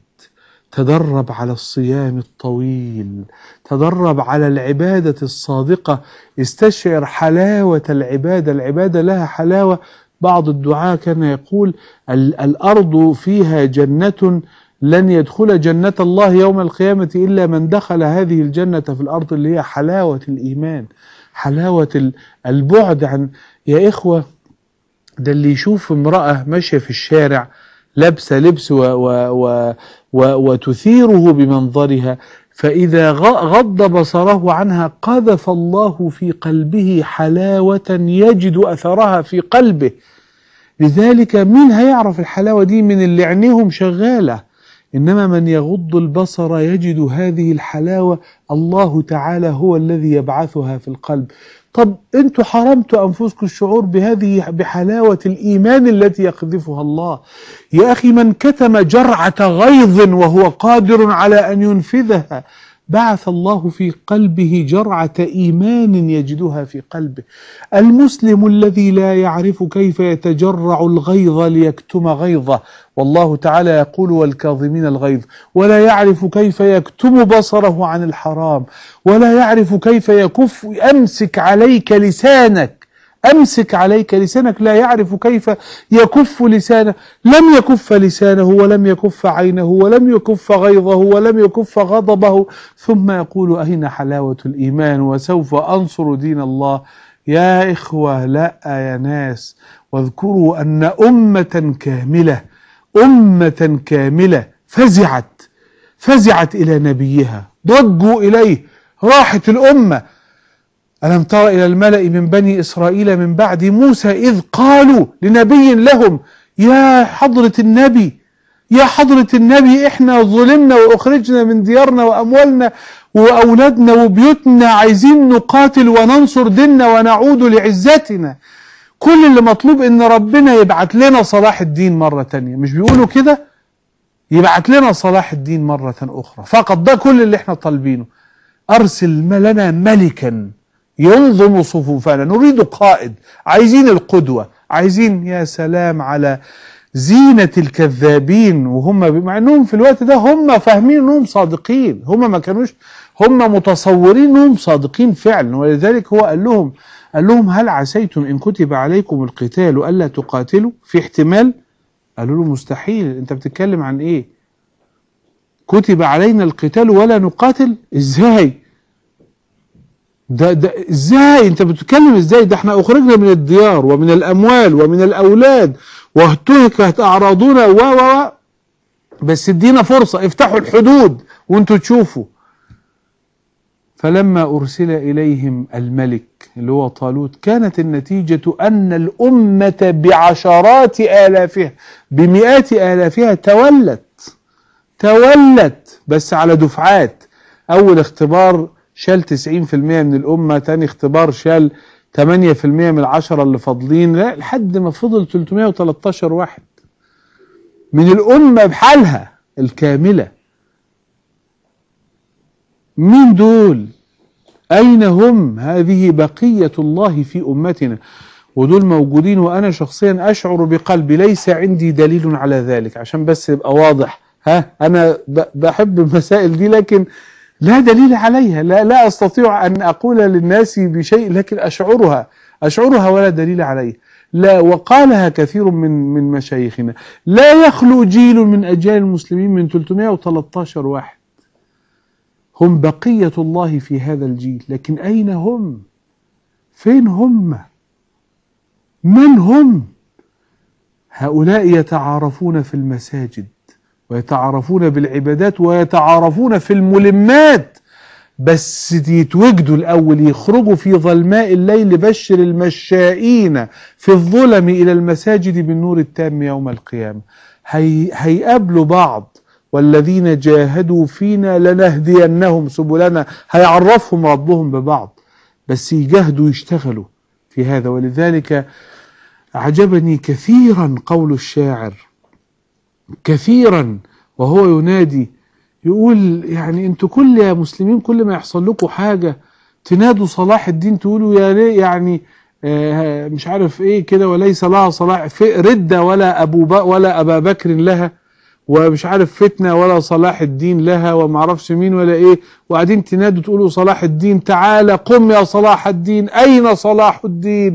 تدرب على الصيام الطويل، تدرب على العبادة الصادقة، استشعر حلاوة العبادة. العبادة لها حلاوة. بعض الدعاة كان يقول الأرض فيها جنة لن يدخل جنة الله يوم القيامة إلا من دخل هذه الجنة في الأرض، اللي هي حلاوة الإيمان، حلاوة البعد عن. يا إخوة، ده اللي يشوف امرأة ماشية في الشارع لابسة لبس و و و و وتثيره بمنظرها، فإذا غض بصره عنها قذف الله في قلبه حلاوة يجد أثرها في قلبه. لذلك مين هيعرف الحلاوة دي؟ من اللي عينيهم شغالة. إنما من يغض البصر يجد هذه الحلاوة، الله تعالى هو الذي يبعثها في القلب. طب انتوا حرمتوا أنفسكم الشعور بهذه بحلاوة الإيمان التي يقذفها الله. يا أخي، من كتم جرعة غيظ وهو قادر على أن ينفذها، بعث الله في قلبه جرعة إيمان يجدها في قلبه. المسلم الذي لا يعرف كيف يتجرع الغيظ ليكتم غيظه، والله تعالى يقول والكاظمين الغيظ، ولا يعرف كيف يكتم بصره عن الحرام، ولا يعرف كيف يكف. أمسك عليك لسانك، أمسك عليك لسانك، لا يعرف كيف يكف لسانه. لم يكف لسانه ولم يكف عينه ولم يكف غيظه ولم يكف غضبه، ثم يقول أين حلاوة الإيمان وسوف أنصر دين الله. يا إخوة، لا يا ناس، واذكروا أن أمة كاملة أمة كاملة فزعت فزعت إلى نبيها، ضجوا إليه، راحت الأمة. ألم تر إلى الملأ من بني إسرائيل من بعد موسى إذ قالوا لنبي لهم يا حضرة النبي يا حضرة النبي إحنا ظلمنا وأخرجنا من ديارنا وأموالنا وأولادنا وبيوتنا، عايزين نقاتل وننصر ديننا ونعود لعزتنا. كل اللي مطلوب إن ربنا يبعت لنا صلاح الدين مرة تانية. مش بيقولوا كده؟ يبعت لنا صلاح الدين مرة أخرى فقط، ده كل اللي احنا طالبينه. أرسل لنا ملكا ينظم صفوفنا، نريد قائد، عايزين القدوة، عايزين. يا سلام على زينة الكذابين، وهم مع انهم في الوقت ده هم فاهمين انهم صادقين، هم ما كانوش، هم متصورين انهم صادقين فعلا. ولذلك هو قال لهم قال لهم هل عسيتم ان كتب عليكم القتال الا تقاتلوا؟ في احتمال؟ قالوا له مستحيل، انت بتتكلم عن ايه؟ كتب علينا القتال ولا نقاتل؟ ازاي؟ ده ده ازاي؟ انت بتتكلم ازاي؟ ده احنا اخرجنا من الديار ومن الاموال ومن الاولاد وانتهكت اعراضنا و و بس ادينا فرصة، افتحوا الحدود وانتوا تشوفوا. فلما ارسل اليهم الملك اللي هو طالوت، كانت النتيجة ان الامة بعشرات الافها بمئات الافها تولت تولت بس على دفعات. اول اختبار شال تسعين في المئة من الأمة، تاني اختبار شال ثمانية في المئة من العشرة اللي فاضلين، لا لحد ما فضل ثلاثمئة وثلاثة عشر واحد من الأمة بحالها الكاملة. مين دول؟ أين هم؟ هذه بقية الله في أمتنا، ودول موجودين. وأنا شخصيا أشعر بقلبي، ليس عندي دليل على ذلك عشان بس يبقى واضح. ها، أنا بحب المسائل دي لكن لا دليل عليها، لا لا أستطيع أن أقول للناس بشيء، لكن أشعرها أشعرها ولا دليل عليها. لا، وقالها كثير من من مشايخنا، لا يخلو جيل من أجيال المسلمين من ثلاثمئة وثلاثة عشر واحد، هم بقية الله في هذا الجيل. لكن أين هم؟ فين هم؟ من هم؟ هؤلاء يتعارفون في المساجد ويتعارفون بالعبادات ويتعارفون في الملمات، بس يتوجدوا الأول، يخرجوا في ظلماء الليل، بشر المشائين في الظلم إلى المساجد بالنور التام يوم القيامة. هي هيقابلوا بعض، والذين جاهدوا فينا لنهدينهم سبلنا، هيعرفهم ربهم ببعض، بس يجاهدوا يشتغلوا في هذا. ولذلك أعجبني كثيرا قول الشاعر كثيرا وهو ينادي، يقول يعني انتوا كل يا مسلمين كل ما يحصل لكم حاجة تنادوا صلاح الدين، تقولوا يا ليه يعني آه مش عارف ايه كده، وليس لها صلاح في ردة ولا ابو ولا ابا بكر لها، ومش عارف فتنة ولا صلاح الدين لها، وما اعرفش مين ولا ايه، وقاعدين تنادوا تقولوا صلاح الدين. تعالى قم يا صلاح الدين، اين صلاح الدين؟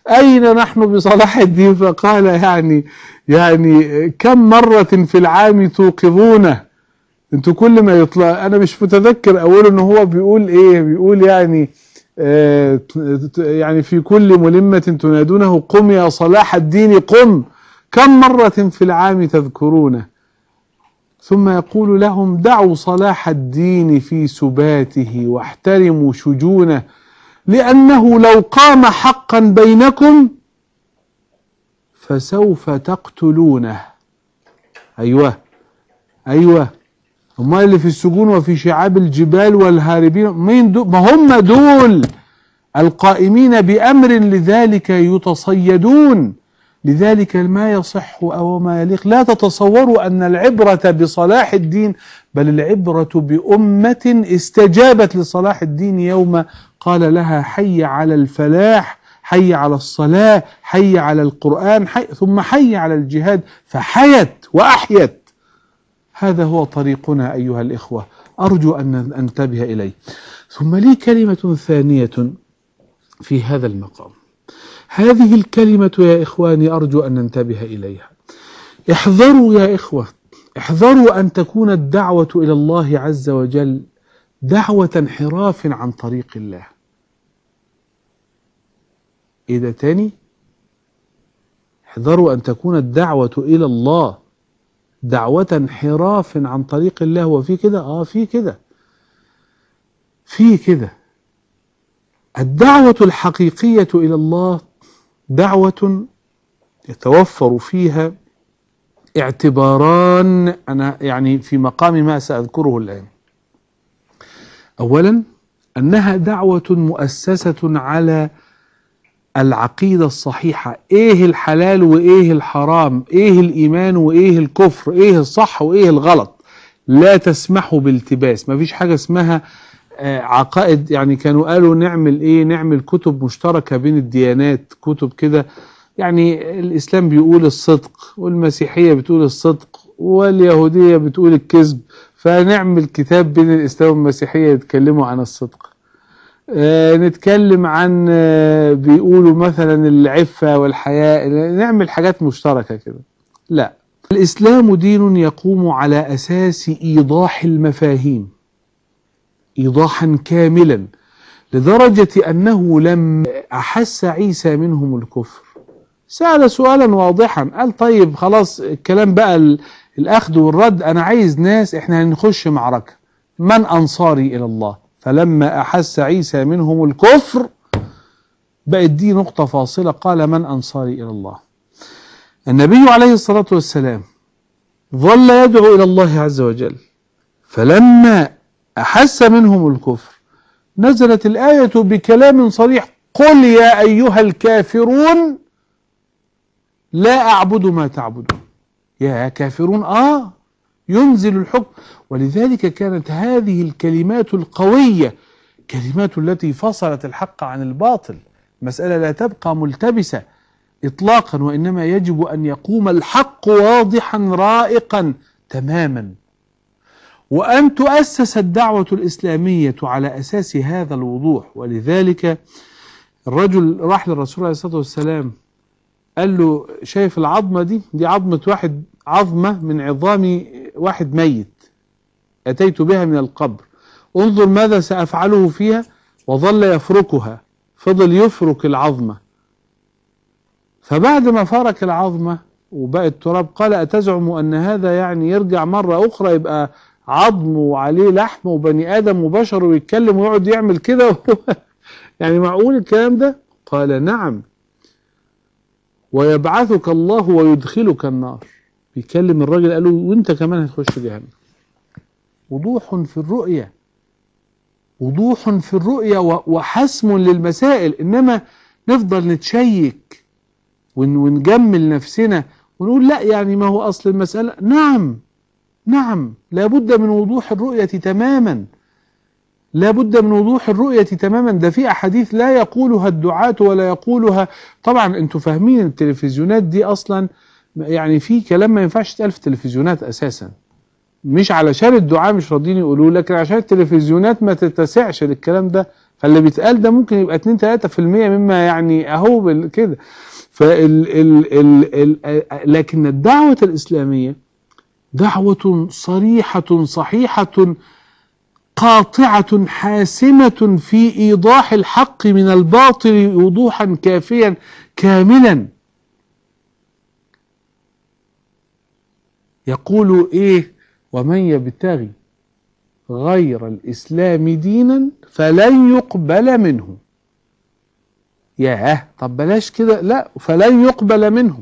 أين نحن بصلاح الدين؟ فقال يعني يعني كم مرة في العام توقظونه؟ انتوا كل ما يطلع، أنا مش متذكر أوله إن هو بيقول إيه، بيقول يعني آه يعني في كل ملمة تنادونه قم يا صلاح الدين قم، كم مرة في العام تذكرونه؟ ثم يقول لهم دعوا صلاح الدين في سباته واحترموا شجونه، لأنه لو قام حقا بينكم فسوف تقتلونه. أيوة أيوة، هم اللي في السجون وفي شعاب الجبال والهاربين، مين دول؟ ما هم دول القائمين بأمر لذلك يتصيدون. لذلك ما يصح أو ما يليق، لا تتصوروا أن العبرة بصلاح الدين، بل العبرة بأمة استجابت لصلاح الدين يوم قال لها حي على الفلاح، حي على الصلاة، حي على القرآن، حي ثم حي على الجهاد، فحيت وأحيت. هذا هو طريقنا أيها الإخوة، أرجو أن ننتبه إليه. ثم لي كلمة ثانية في هذا المقام، هذه الكلمة يا إخواني أرجو أن ننتبه إليها. احذروا يا إخوة، احذروا أن تكون الدعوة إلى الله عز وجل دعوة انحراف عن طريق الله. إيه ده تاني؟ احذروا أن تكون الدعوة إلى الله دعوة انحراف عن طريق الله. هو في كده؟ آه في كده، في كده. الدعوة الحقيقية إلى الله دعوة يتوفر فيها اعتباران، أنا يعني في مقام ما سأذكره الآن. أولا أنها دعوة مؤسسة على العقيدة الصحيحة، إيه الحلال وإيه الحرام، إيه الإيمان وإيه الكفر، إيه الصح وإيه الغلط، لا تسمح بالتباس. ما فيش حاجة اسمها عقائد، يعني كانوا قالوا نعمل إيه، نعمل كتب مشتركة بين الديانات، كتب كده، يعني الإسلام بيقول الصدق والمسيحية بتقول الصدق واليهودية بتقول الكذب، فنعمل كتاب بين الإسلام والمسيحية يتكلموا عن الصدق. آه نتكلم عن آه بيقولوا مثلا العفة والحياء، نعمل حاجات مشتركة كده. لا، الإسلام دين يقوم على أساس إيضاح المفاهيم إيضاحا كاملا، لدرجة أنه لم أحس عيسى منهم الكفر سأل سؤالا واضحا، قال طيب خلاص الكلام بقى الأخذ والرد، أنا عايز ناس إحنا هنخش معركة، من أنصاري إلى الله؟ فلما أحس عيسى منهم الكفر بقت دي نقطة فاصلة، قال من أنصاري إلى الله؟ النبي عليه الصلاة والسلام ظل يدعو إلى الله عز وجل، فلما أحس منهم الكفر نزلت الآية بكلام صريح، قل يا أيها الكافرون لا أعبد ما تعبدون. يا كافرون، آه ينزل الحكم. ولذلك كانت هذه الكلمات القوية كلمات التي فصلت الحق عن الباطل. مسألة لا تبقى ملتبسة إطلاقا، وإنما يجب أن يقوم الحق واضحا رائقا تماما، وأن تؤسس الدعوة الإسلامية على أساس هذا الوضوح. ولذلك الرجل راح للرسول عليه الصلاة والسلام قال له شايف العظمة دي؟ دي عظمة واحد، عظمة من عظام واحد ميت أتيت بها من القبر، انظر ماذا سأفعله فيها. وظل يفركها، فضل يفرك العظمة، فبعد ما فرك العظمة وبقت تراب قال أتزعم أن هذا يعني يرجع مرة أخرى يبقى عظم وعليه لحم وبني آدم وبشر ويتكلم ويقعد يعمل كده؟ يعني معقول الكلام ده؟ قال نعم، ويبعثك الله ويدخلك النار. بيكلم الراجل قال له وانت كمان هتخش جهنم. وضوح في الرؤية، وضوح في الرؤية وحسم للمسائل. إنما نفضل نتشيك ونجمل نفسنا ونقول لا يعني ما هو أصل المسألة. نعم نعم، لابد من وضوح الرؤية تماما، لابد من وضوح الرؤية تماما. ده في أحاديث لا يقولها الدعاة ولا يقولها، طبعا انتوا فاهمين التلفزيونات دي أصلا يعني في كلام ما ينفعش يتقال في التلفزيونات أساسا، مش علشان الدعاة مش راضيين يقولوه، لكن عشان التلفزيونات ما تتسعش للكلام ده، فاللي بيتقال ده ممكن يبقى اتنين تلاتة في المية مما يعني اهو كده. فال ال ال ال لكن الدعوة الإسلامية دعوة صريحة صحيحة قاطعة حاسمة في إيضاح الحق من الباطل وضوحا كافيا كاملا. يقول إيه؟ ومن يبتغي غير الإسلام دينا فلن يقبل منه. ياه، طب بلاش كده، لا، فلن يقبل منه.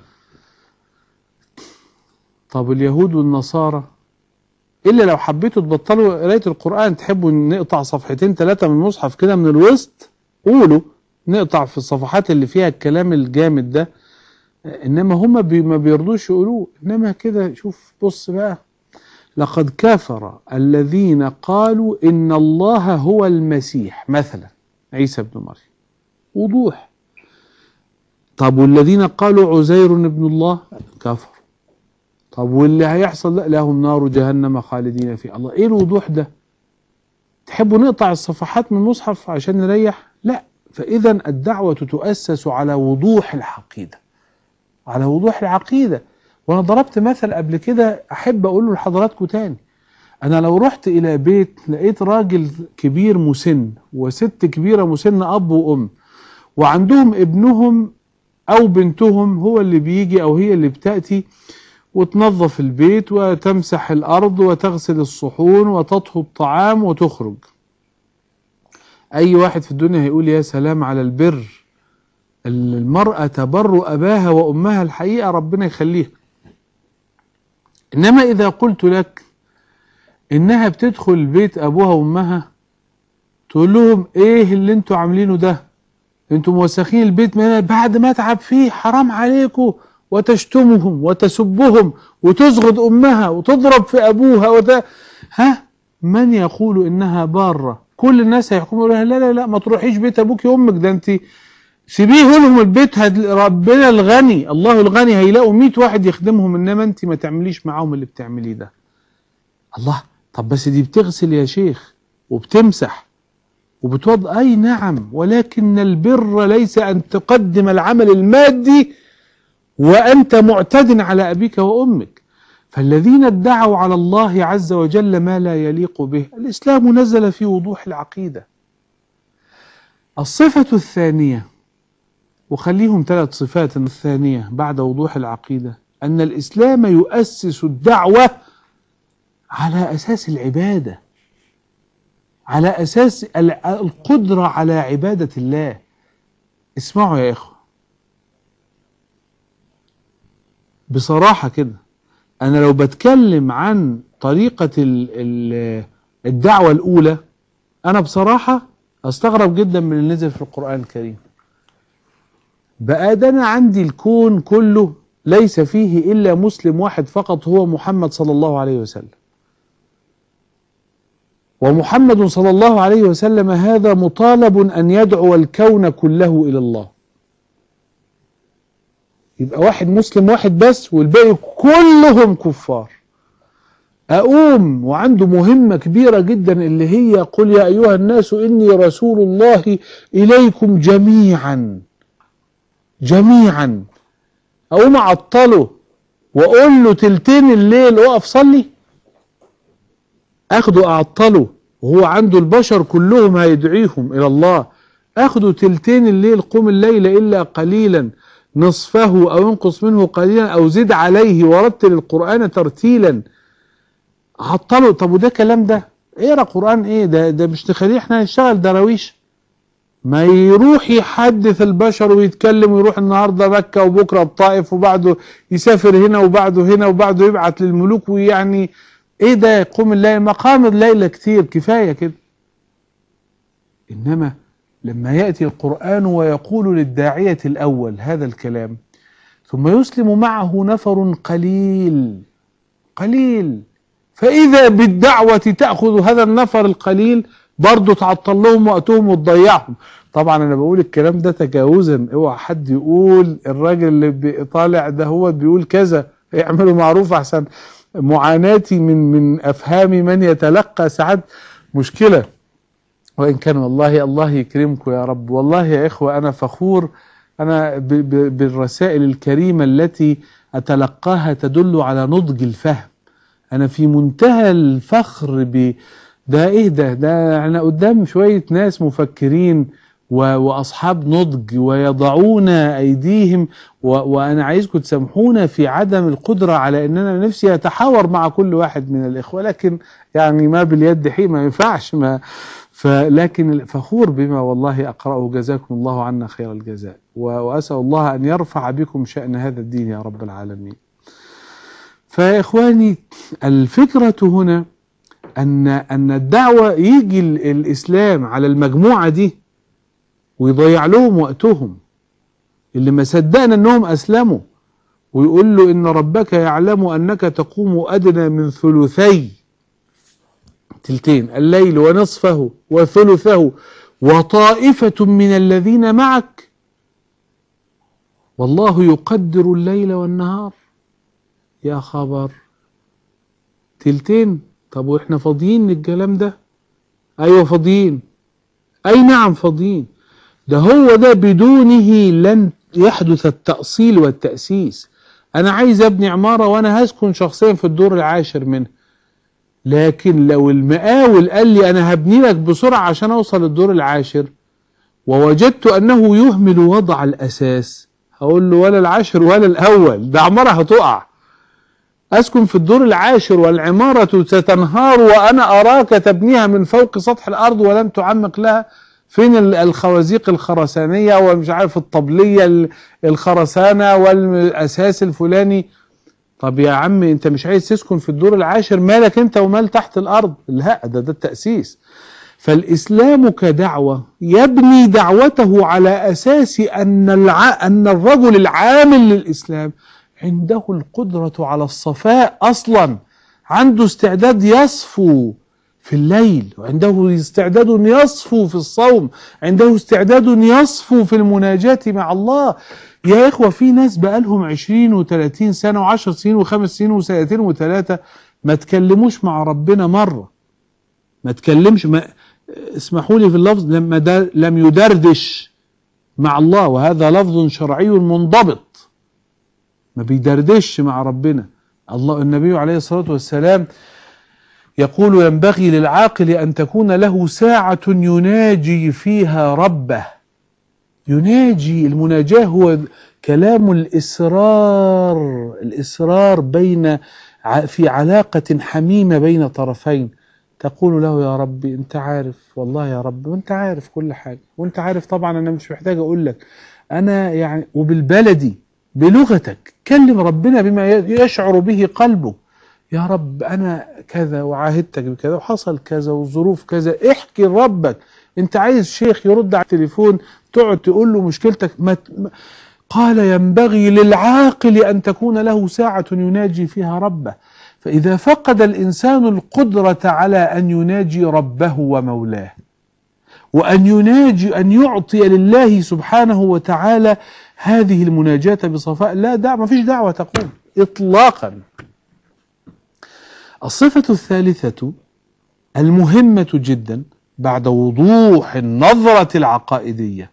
طب اليهود والنصارى إلا لو حبيتوا تبطلوا قراية القرآن، تحبوا نقطع صفحتين ثلاثة من المصحف كده من الوسط، قولوا نقطع في الصفحات اللي فيها الكلام الجامد ده، إنما هم بي ما بيرضوش يقولوه. إنما كده شوف، بص بقى، لقد كفر الذين قالوا إن الله هو المسيح مثلا عيسى ابن مريم، وضوح. طب والذين قالوا عزير ابن الله كفر. طب واللي هيحصل لا لهم نار جهنم خالدين فيها. الله، ايه الوضوح ده؟ تحبوا نقطع الصفحات من المصحف عشان نريح؟ لا. فاذا الدعوة تؤسس على وضوح العقيدة، على وضوح العقيدة. وانا ضربت مثل قبل كده احب اقوله لحضراتكم تاني. انا لو رحت الى بيت لقيت راجل كبير مسن وست كبيرة مسن، اب وام، وعندهم ابنهم او بنتهم هو اللي بيجي او هي اللي بتأتي وتنظف البيت وتمسح الأرض وتغسل الصحون وتطهو الطعام وتخرج. أي واحد في الدنيا هيقول يا سلام على البر، المرأة تبر أباها وأمها، الحقيقة ربنا يخليها. إنما إذا قلت لك إنها بتدخل بيت أبوها وأمها، تقول لهم إيه اللي انتوا عاملينه ده؟ انتوا موسخين البيت بعد ما تعب فيه، حرام عليكم، وتشتمهم وتسبهم وتزغد أمها وتضرب في أبوها وت... ها، من يقول إنها بارة؟ كل الناس هيحكموا لها لا لا لا، ما تروحيش بيت أبوك وأمك، ده أنت سيبيه لهم البيت، ربنا الغني، الله الغني، هيلاقوا مية واحد يخدمهم، إنما أنت ما تعمليش معاهم اللي بتعمليه ده. الله، طب بس دي بتغسل يا شيخ وبتمسح وبتوضع، أي نعم، ولكن البر ليس أن تقدم العمل المادي وأنت معتد على أبيك وأمك. فالذين ادعوا على الله عز وجل ما لا يليق به، الإسلام نزل في وضوح العقيدة. الصفة الثانية، وخليهم ثلاث صفات الثانية بعد وضوح العقيدة، أن الإسلام يؤسس الدعوة على أساس العبادة، على أساس القدرة على عبادة الله. اسمعوا يا إخوة، بصراحة كده، أنا لو بتكلم عن طريقة الدعوة الأولى، أنا بصراحة أستغرب جدا من اللي نزل في القرآن الكريم. بقى ده أنا عندي الكون كله ليس فيه إلا مسلم واحد فقط، هو محمد صلى الله عليه وسلم. ومحمد صلى الله عليه وسلم هذا مطالب أن يدعو الكون كله إلى الله. يبقى واحد مسلم واحد بس والباقي كلهم كفار. أقوم وعنده مهمة كبيرة جدا اللي هي قل يا أيها الناس إني رسول الله إليكم جميعا جميعا. أقوم أعطله وأقول له تلتين الليل أقف صلي، أخده أعطله وهو عنده البشر كلهم هيدعيهم إلى الله، أخده تلتين الليل قم الليل إلا قليلا نصفه أو انقص منه قليلا أو زد عليه ورتل القرآن ترتيلا. عطله. طب وده كلام ده؟ اقرا قرآن ايه ده؟ ده مش تخليه احنا نشتغل دراويش؟ ما يروح يحدث البشر ويتكلم ويروح النهارده مكة وبكره الطائف وبعده يسافر هنا وبعده هنا وبعده يبعت للملوك، ويعني ايه ده؟ يقوم الليل، مقام الليلة كتير، كفاية كده. انما لما يأتي القرآن ويقول للداعية الأول هذا الكلام، ثم يسلم معه نفر قليل قليل، فإذا بالدعوة تأخذ هذا النفر القليل برضه تعطل لهم وقتهم وتضيعهم. طبعا أنا بقول الكلام ده تجاوزا، اوعى حد يقول الراجل اللي طالع ده هو بيقول كذا، يعملوا معروف أحسن معاناتي من من أفهام من يتلقى ساعات مشكلة. وإن كان والله الله يكرمكم يا رب. والله يا إخوة أنا فخور أنا ب ب بالرسائل الكريمة التي أتلقاها تدل على نضج الفهم. أنا في منتهى الفخر ب ده إيه ده ده أنا قدام شوية ناس مفكرين وأصحاب نضج ويضعون أيديهم، وأنا عايزكم تسامحونا في عدم القدرة على أننا نفسي أتحاور مع كل واحد من الإخوة، لكن يعني ما باليد حيل ما ينفعش ما فلكن فخور بما والله أقرأه. جزاكم الله عنا خير الجزاء، وأسأل الله أن يرفع بكم شأن هذا الدين يا رب العالمين. فيا إخواني الفكرة هنا أن أن الدعوة يجي الإسلام على المجموعة دي ويضيع لهم وقتهم اللي ما صدقنا أنهم أسلموا، ويقول له إن ربك يعلم أنك تقوم أدنى من ثلثي تلتين الليل ونصفه وثلثه وطائفة من الذين معك والله يقدر الليل والنهار. يا خبر، تلتين؟ طب واحنا فاضيين للكلام ده؟ ايوه فاضيين، اي نعم فاضيين. ده هو ده بدونه لن يحدث التأصيل والتأسيس. انا عايز ابني عمارة وانا هسكن شخصيا في الدور العاشر منها، لكن لو المقاول قال لي انا هبني لك بسرعة عشان اوصل الدور العاشر ووجدت انه يهمل وضع الاساس، هقول له ولا العاشر ولا الاول، ده عمارة هتقع. اسكن في الدور العاشر والعمارة ستنهار وانا اراك تبنيها من فوق سطح الارض ولن تعمق لها. فين الخوازيق الخرسانية ومش عارف الطبلية الخرسانة والاساس الفلاني؟ طب يا عم انت مش عايز تسكن في الدور العاشر، مالك انت ومال تحت الارض؟ لا، ده ده التأسيس. فالاسلام كدعوة يبني دعوته على اساس ان الع... ان الرجل العامل للاسلام عنده القدرة على الصفاء اصلا، عنده استعداد يصفو في الليل، وعنده استعداد يصفو في الصوم، عنده استعداد يصفو في المناجاة مع الله. يا إخوة في ناس بقالهم عشرين وثلاثين سنة وعشر سنين وخمس سنين وسنتين وثلاثة ما تكلموش مع ربنا مرة، ما تكلمش ما اسمحوا لي في اللفظ لما لم يدردش مع الله، وهذا لفظ شرعي منضبط، ما بيدردش مع ربنا. الله النبي عليه الصلاة والسلام يقول ينبغي للعاقل أن تكون له ساعة يناجي فيها ربه. يناجي، المناجاة هو كلام الإسرار، الإسرار بين في علاقة حميمة بين طرفين. تقول له يا ربي أنت عارف، والله يا رب وأنت عارف كل حاجة، وأنت عارف طبعا أنا مش محتاج أقول لك، أنا يعني وبالبلدي بلغتك كلم ربنا بما يشعر به قلبه. يا رب أنا كذا وعاهدتك بكذا وحصل كذا والظروف كذا، احكي لربك. أنت عايز شيخ يرد على التليفون تقعد تقول له مشكلتك؟ ما قال ينبغي للعاقل أن تكون له ساعة يناجي فيها ربه. فإذا فقد الإنسان القدرة على أن يناجي ربه ومولاه وأن يناجي أن يعطي لله سبحانه وتعالى هذه المناجاة بصفاء، لا دعوة، ما فيش دعوة تقوم إطلاقا. الصفة الثالثة المهمة جدا بعد وضوح النظرة العقائدية.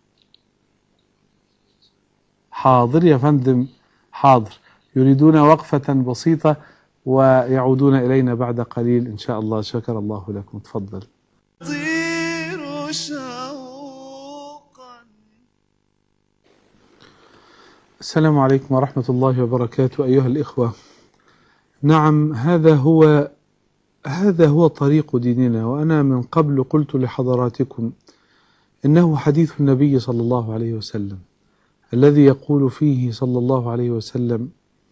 حاضر يا فندم، حاضر. يريدون وقفة بسيطة ويعودون إلينا بعد قليل إن شاء الله. شكر الله لكم، تفضل. السلام عليكم ورحمة الله وبركاته أيها الإخوة. نعم، هذا هو هذا هو طريق ديننا. وأنا من قبل قلت لحضراتكم إنه حديث النبي صلى الله عليه وسلم الذي يقول فيه صلى الله عليه وسلم: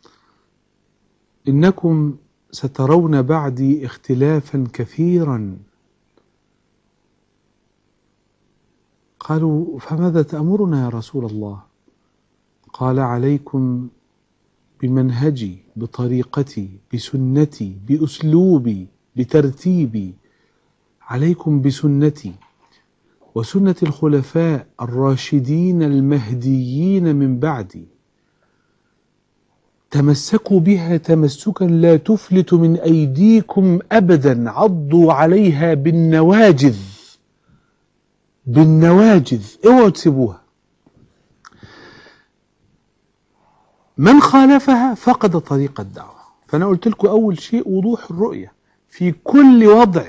إنكم سترون بعدي اختلافا كثيرا. قالوا: فماذا تأمرنا يا رسول الله؟ قال: عليكم بمنهجي، بطريقتي، بسنتي، بأسلوبي، بترتيبي. عليكم بسنتي وسنة الخلفاء الراشدين المهديين من بعدي، تمسكوا بها تمسكا لا تفلت من أيديكم أبدا، عضوا عليها بالنواجذ بالنواجذ، اوعوا تسيبوها. من خالفها فقد طريق الدعوة. فأنا قلت لكم أول شيء وضوح الرؤية في كل وضع.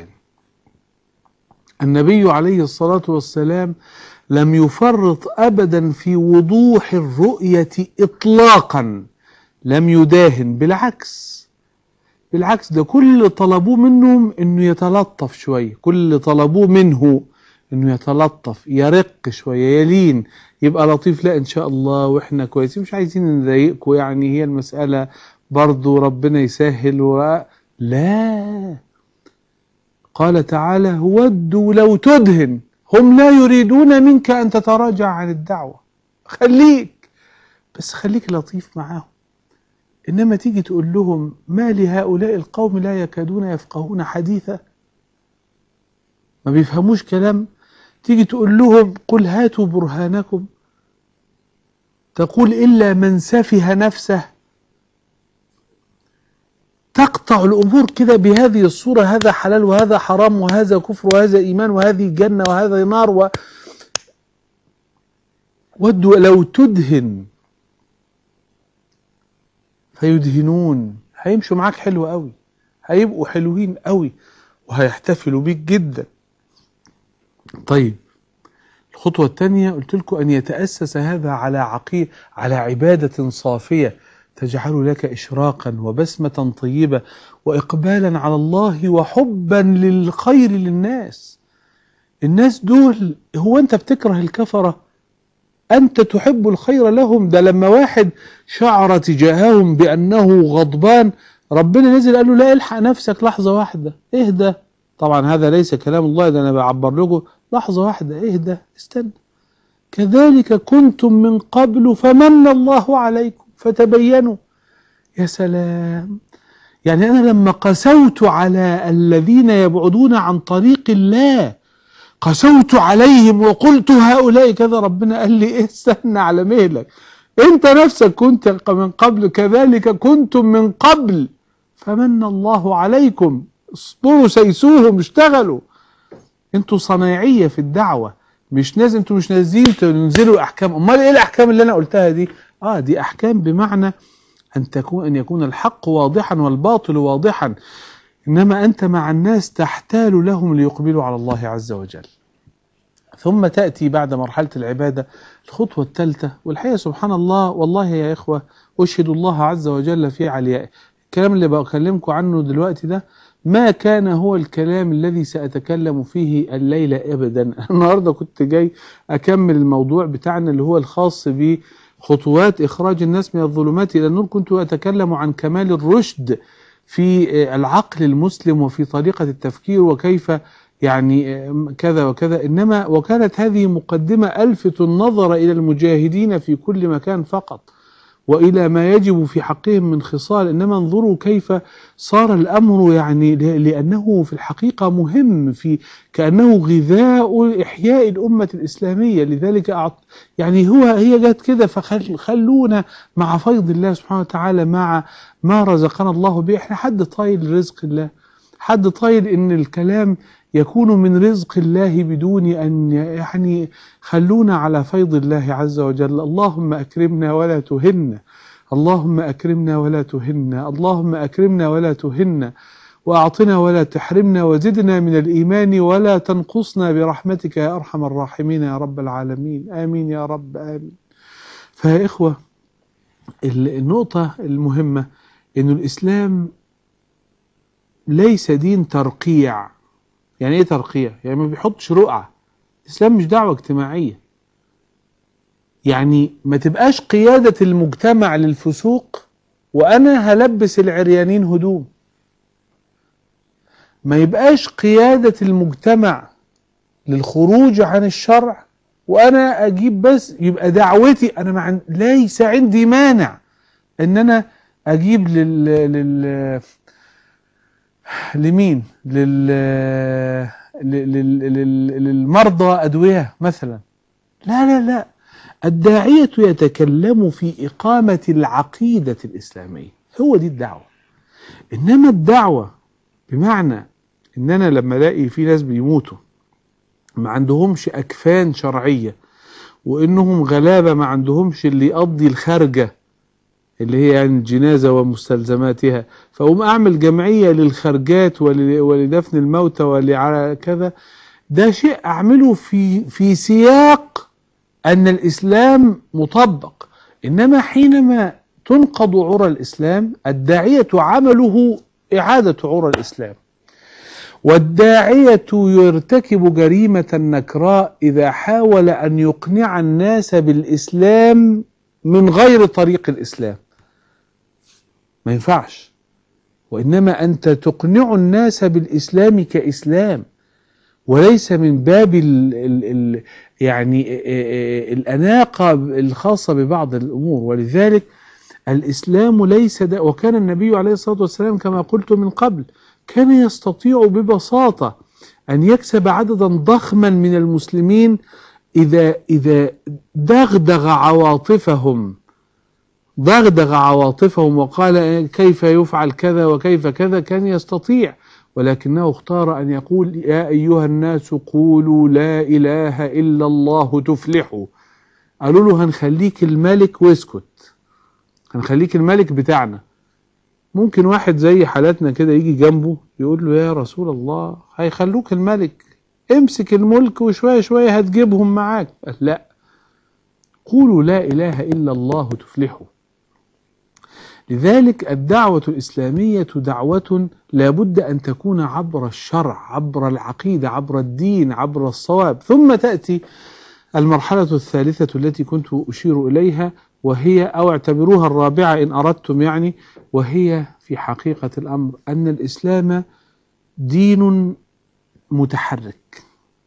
النبي عليه الصلاة والسلام لم يفرط أبدا في وضوح الرؤية إطلاقا، لم يداهن، بالعكس بالعكس ده كل اللي طلبوه منهم انه يتلطف شوية، كل اللي طلبوه منه انه يتلطف، يرق شوية، يلين، يبقى لطيف. لا ان شاء الله واحنا كويسين، مش عايزين نضايقكم، يعني هي المسألة برضو ربنا يسهل. و لا، قال تعالى ودوا لو تدهن، هم لا يريدون منك ان تتراجع عن الدعوة، خليك بس خليك لطيف معاهم. إنما تيجي تقول لهم ما لهؤلاء القوم لا يكادون يفقهون حديثا، ما بيفهموش كلام. تيجي تقول لهم قل هاتوا برهانكم، تقول إلا من سفه نفسه. تقطع الأمور كده بهذه الصورة، هذا حلال وهذا حرام وهذا كفر وهذا إيمان وهذه جنة وهذا نار. و... ودوا لو تدهن فيدهنون، هيمشوا معاك حلو قوي، هيبقوا حلوين قوي وهيحتفلوا بيك جدا. طيب الخطوة الثانية قلت لكم أن يتأسس هذا على عقيدة، على عبادة صافية تجعل لك إشراقا وبسمة طيبة وإقبالا على الله وحبا للخير للناس. الناس دول، هو أنت بتكره الكفرة؟ أنت تحب الخير لهم. ده لما واحد شعر تجاههم بأنه غضبان، ربنا نزل قال له لا، الحق نفسك لحظة واحدة، اهدى. طبعا هذا ليس كلام الله، ده أنا بعبر لكم، لحظة واحدة اهدى، استنى. كذلك كنتم من قبل فمن الله عليكم فتبينوا. يا سلام، يعني أنا لما قسوت على الذين يبعدون عن طريق الله، قسوت عليهم وقلت هؤلاء كذا، ربنا قال لي ايه، استنى على مهلك، انت نفسك كنت من قبل كذلك كنتم من قبل فمن الله عليكم، اصبروا سيسوهم، اشتغلوا. انتوا صنايعية في الدعوة، مش نازل، انتوا مش نازلين تنزلوا احكام. امال ايه الاحكام اللي انا قلتها دي؟ اه دي احكام بمعنى ان تكون ان يكون الحق واضحا والباطل واضحا، انما انت مع الناس تحتال لهم ليقبلوا على الله عز وجل. ثم تأتي بعد مرحلة العبادة الخطوة الثالثة، والحقيقة سبحان الله والله يا إخوة أشهد الله عز وجل في عليائه. الكلام اللي بكلمكم عنه دلوقتي ده ما كان هو الكلام الذي سأتكلم فيه الليلة أبدا. النهاردة كنت جاي أكمل الموضوع بتاعنا اللي هو الخاص بخطوات إخراج الناس من الظلمات إلى النور. كنت أتكلم عن كمال الرشد في العقل المسلم وفي طريقة التفكير وكيف يعني كذا وكذا، إنما وكانت هذه مقدمة ألفت النظر إلى المجاهدين في كل مكان فقط وإلى ما يجب في حقهم من خصال. إنما انظروا كيف صار الأمر، يعني لأنه في الحقيقة مهم، في كأنه غذاء إحياء الأمة الإسلامية. لذلك أعط يعني هو هي جت كده، فخلونا مع فيض الله سبحانه وتعالى، مع ما رزقنا الله به. احنا حد طايل رزق الله، حد طايل إن الكلام يكون من رزق الله بدون أن يعني خلونا على فيض الله عز وجل. اللهم أكرمنا ولا تهنا، اللهم أكرمنا ولا تهنا، اللهم أكرمنا ولا تهنا، وأعطنا ولا تحرمنا، وزدنا من الإيمان ولا تنقصنا برحمتك يا أرحم الراحمين يا رب العالمين. آمين يا رب آمين. فيا إخوة، النقطة المهمة إنه الإسلام ليس دين ترقيع. يعني ايه ترقيع؟ يعني ما بيحطش رقعة. الإسلام مش دعوة اجتماعية، يعني ما تبقاش قيادة المجتمع للفسوق وأنا هلبس العريانين هدوم، ما يبقاش قيادة المجتمع للخروج عن الشرع وأنا أجيب بس، يبقى دعوتي أنا مع ليس عندي مانع إن أنا أجيب لل, لل... لمين لل... لل... لل... للمرضى أدوية مثلا. لا لا لا، الداعية يتكلم في إقامة العقيدة الإسلامية، هو دي الدعوة. إنما الدعوة بمعنى إن أنا لما ألاقي في ناس بيموتوا ما عندهمش أكفان شرعية، وإنهم غلابة ما عندهمش اللي يقضي الخارجة اللي هي يعني الجنازة ومستلزماتها، فأقوم أعمل جمعية للخرجات ولدفن الموتى ولكذا. ده شيء أعمله في في سياق أن الإسلام مطبق. إنما حينما تنقض عرى الإسلام، الداعية عمله إعادة عرى الإسلام، والداعية يرتكب جريمة نكراء إذا حاول أن يقنع الناس بالإسلام من غير طريق الإسلام. ما ينفعش. وإنما أنت تقنع الناس بالإسلام كإسلام، وليس من باب ال ال ال يعني الأناقة الخاصة ببعض الأمور. ولذلك الإسلام ليس ده. وكان النبي عليه الصلاة والسلام كما قلت من قبل كان يستطيع ببساطة أن يكسب عددا ضخما من المسلمين إذا إذا دغدغ عواطفهم دغدغ عواطفهم وقال كيف يفعل كذا وكيف كذا، كان يستطيع. ولكنه اختار أن يقول يا أيها الناس قولوا لا إله إلا الله تفلحوا. قالوا له هنخليك الملك واسكت، هنخليك الملك بتاعنا. ممكن واحد زي حالاتنا كده يجي جنبه يقول له يا رسول الله هيخلوك الملك، امسك الملك وشوية شوية هتجيبهم معاك. قال لا، قولوا لا إله إلا الله تفلحوا. لذلك الدعوة الإسلامية دعوة لابد أن تكون عبر الشرع، عبر العقيدة، عبر الدين، عبر الصواب. ثم تأتي المرحلة الثالثة التي كنت أشير إليها، وهي أو اعتبروها الرابعة إن أردتم يعني، وهي في حقيقة الأمر أن الإسلام دين متحرك.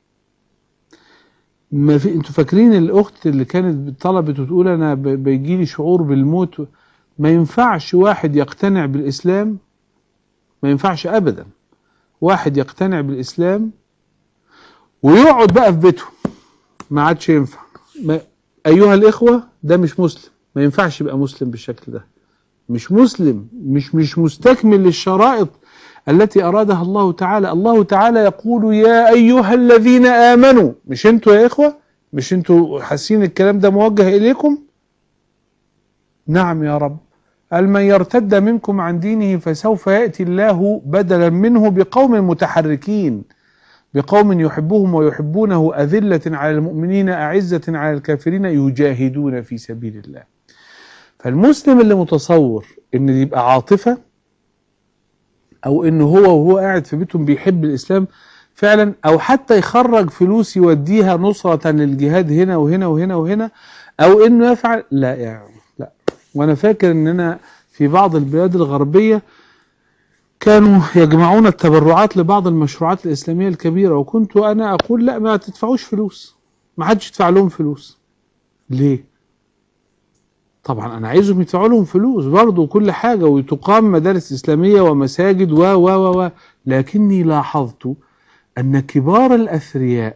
ما في انتوا فاكرين الأخت اللي كانت طلبت وتقول أنا بيجيلي شعور بالموت؟ ما ينفعش واحد يقتنع بالإسلام، ما ينفعش أبدا واحد يقتنع بالإسلام ويقعد بقى في بيته، ما عادش ينفع. ما أيها الإخوة ده مش مسلم، ما ينفعش يبقى مسلم بالشكل ده، مش مسلم، مش مش مستكمل للشرائط التي أرادها الله تعالى. الله تعالى يقول يا أيها الذين آمنوا، مش انتوا يا إخوة، مش انتوا حاسين الكلام ده موجه إليكم؟ نعم يا رب. قال من يرتد منكم عن دينه فسوف يأتي الله بدلا منه بقوم متحركين، بقوم يحبهم ويحبونه أذلة على المؤمنين أعزة على الكافرين يجاهدون في سبيل الله. فالمسلم اللي متصور ان يبقى عاطفة او ان هو وهو قاعد في بيتهم بيحب الإسلام فعلا، او حتى يخرج فلوس يوديها نصرة للجهاد هنا وهنا وهنا وهنا، او انه يفعل، لا يعني لا. وانا فاكر ان انا في بعض البلاد الغربية كانوا يجمعون التبرعات لبعض المشروعات الإسلامية الكبيرة، وكنت أنا أقول لا ما تدفعوش فلوس، ما حدش يدفع لهم فلوس. ليه؟ طبعا أنا عايزهم يدفعوا لهم فلوس برضه وكل حاجة، وتقام مدارس إسلامية ومساجد و و و لكني لاحظت أن كبار الأثرياء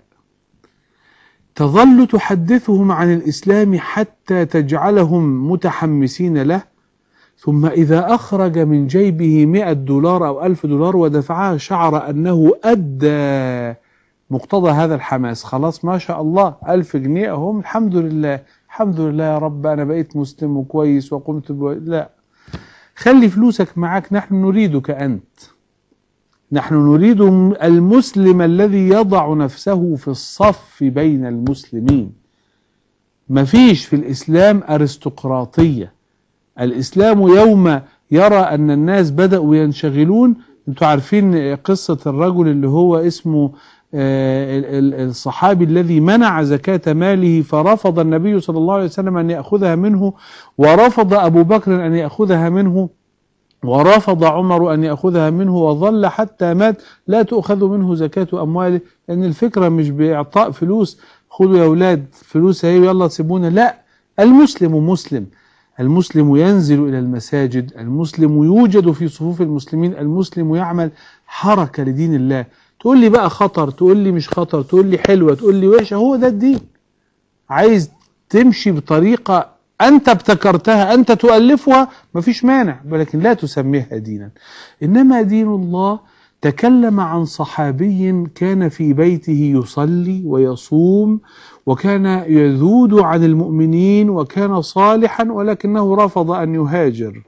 تظل تحدثهم عن الإسلام حتى تجعلهم متحمسين له، ثم إذا أخرج من جيبه مئة دولار أو ألف دولار ودفعها شعر أنه أدى مقتضى هذا الحماس. خلاص ما شاء الله ألف جنيه هم، الحمد لله الحمد لله يا رب أنا بقيت مسلم وكويس وقمت بو... لا، خلي فلوسك معك، نحن نريدك أنت، نحن نريد المسلم الذي يضع نفسه في الصف بين المسلمين. مفيش في الإسلام أرستقراطية. الإسلام يوم يرى أن الناس بدأوا ينشغلون، انتوا عارفين قصة الرجل اللي هو اسمه الصحابي الذي منع زكاة ماله فرفض النبي صلى الله عليه وسلم أن يأخذها منه، ورفض أبو بكر أن يأخذها منه، ورفض عمر أن يأخذها منه، وظل حتى مات لا تؤخذ منه زكاة أمواله، لأن الفكرة مش بإعطاء فلوس، خذوا يا أولاد فلوس هي يلا سيبونا، لا. المسلم مسلم، المسلم ينزل إلى المساجد، المسلم يوجد في صفوف المسلمين، المسلم يعمل حركة لدين الله. تقول لي بقى خطر، تقول لي مش خطر، تقول لي حلوة، تقول لي وحشة، هو ده الدين. عايز تمشي بطريقة أنت ابتكرتها، أنت تؤلفها، مفيش مانع، ولكن لا تسميها دينا. إنما دين الله تكلم عن صحابي كان في بيته يصلي ويصوم وكان يذود عن المؤمنين وكان صالحا ولكنه رفض أن يهاجر،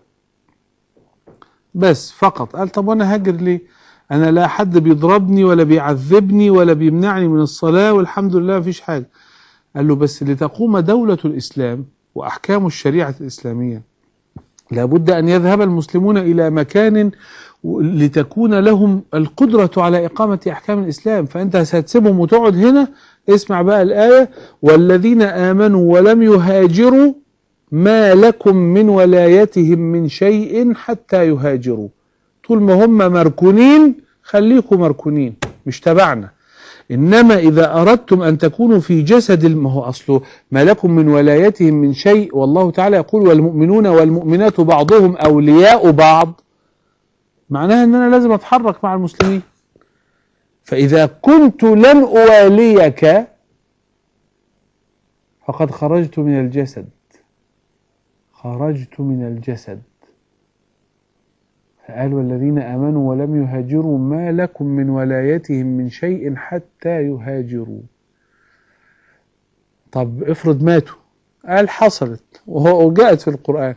بس فقط. قال طب وانا هاجر ليه؟ انا لا حد بيضربني ولا بيعذبني ولا بيمنعني من الصلاة والحمد لله مفيش حاجة. قال له بس لتقوم دولة الإسلام وأحكام الشريعة الإسلامية لابد أن يذهب المسلمون إلى مكان لتكون لهم القدرة على إقامة أحكام الإسلام. فأنت هتسيبهم وتقعد هنا. اسمع بقى الآية: والذين آمنوا ولم يهاجروا ما لكم من ولايتهم من شيء حتى يهاجروا. طول ما هم مركونين خليكم مركونين، مش تبعنا. إنما إذا أردتم أن تكونوا في جسد، ما هو أصله ما لكم من ولايتهم من شيء، والله تعالى يقول والمؤمنون والمؤمنات بعضهم أولياء بعض، معناها أن أنا لازم أتحرك مع المسلمين. فإذا كنت لن أواليك فقد خرجت من الجسد، خرجت من الجسد. فقال والذين آمنوا ولم يهاجروا ما لكم من ولايتهم من شيء حتى يهاجروا. طب افرض ماتوا؟ قال حصلت وجاءت في القرآن.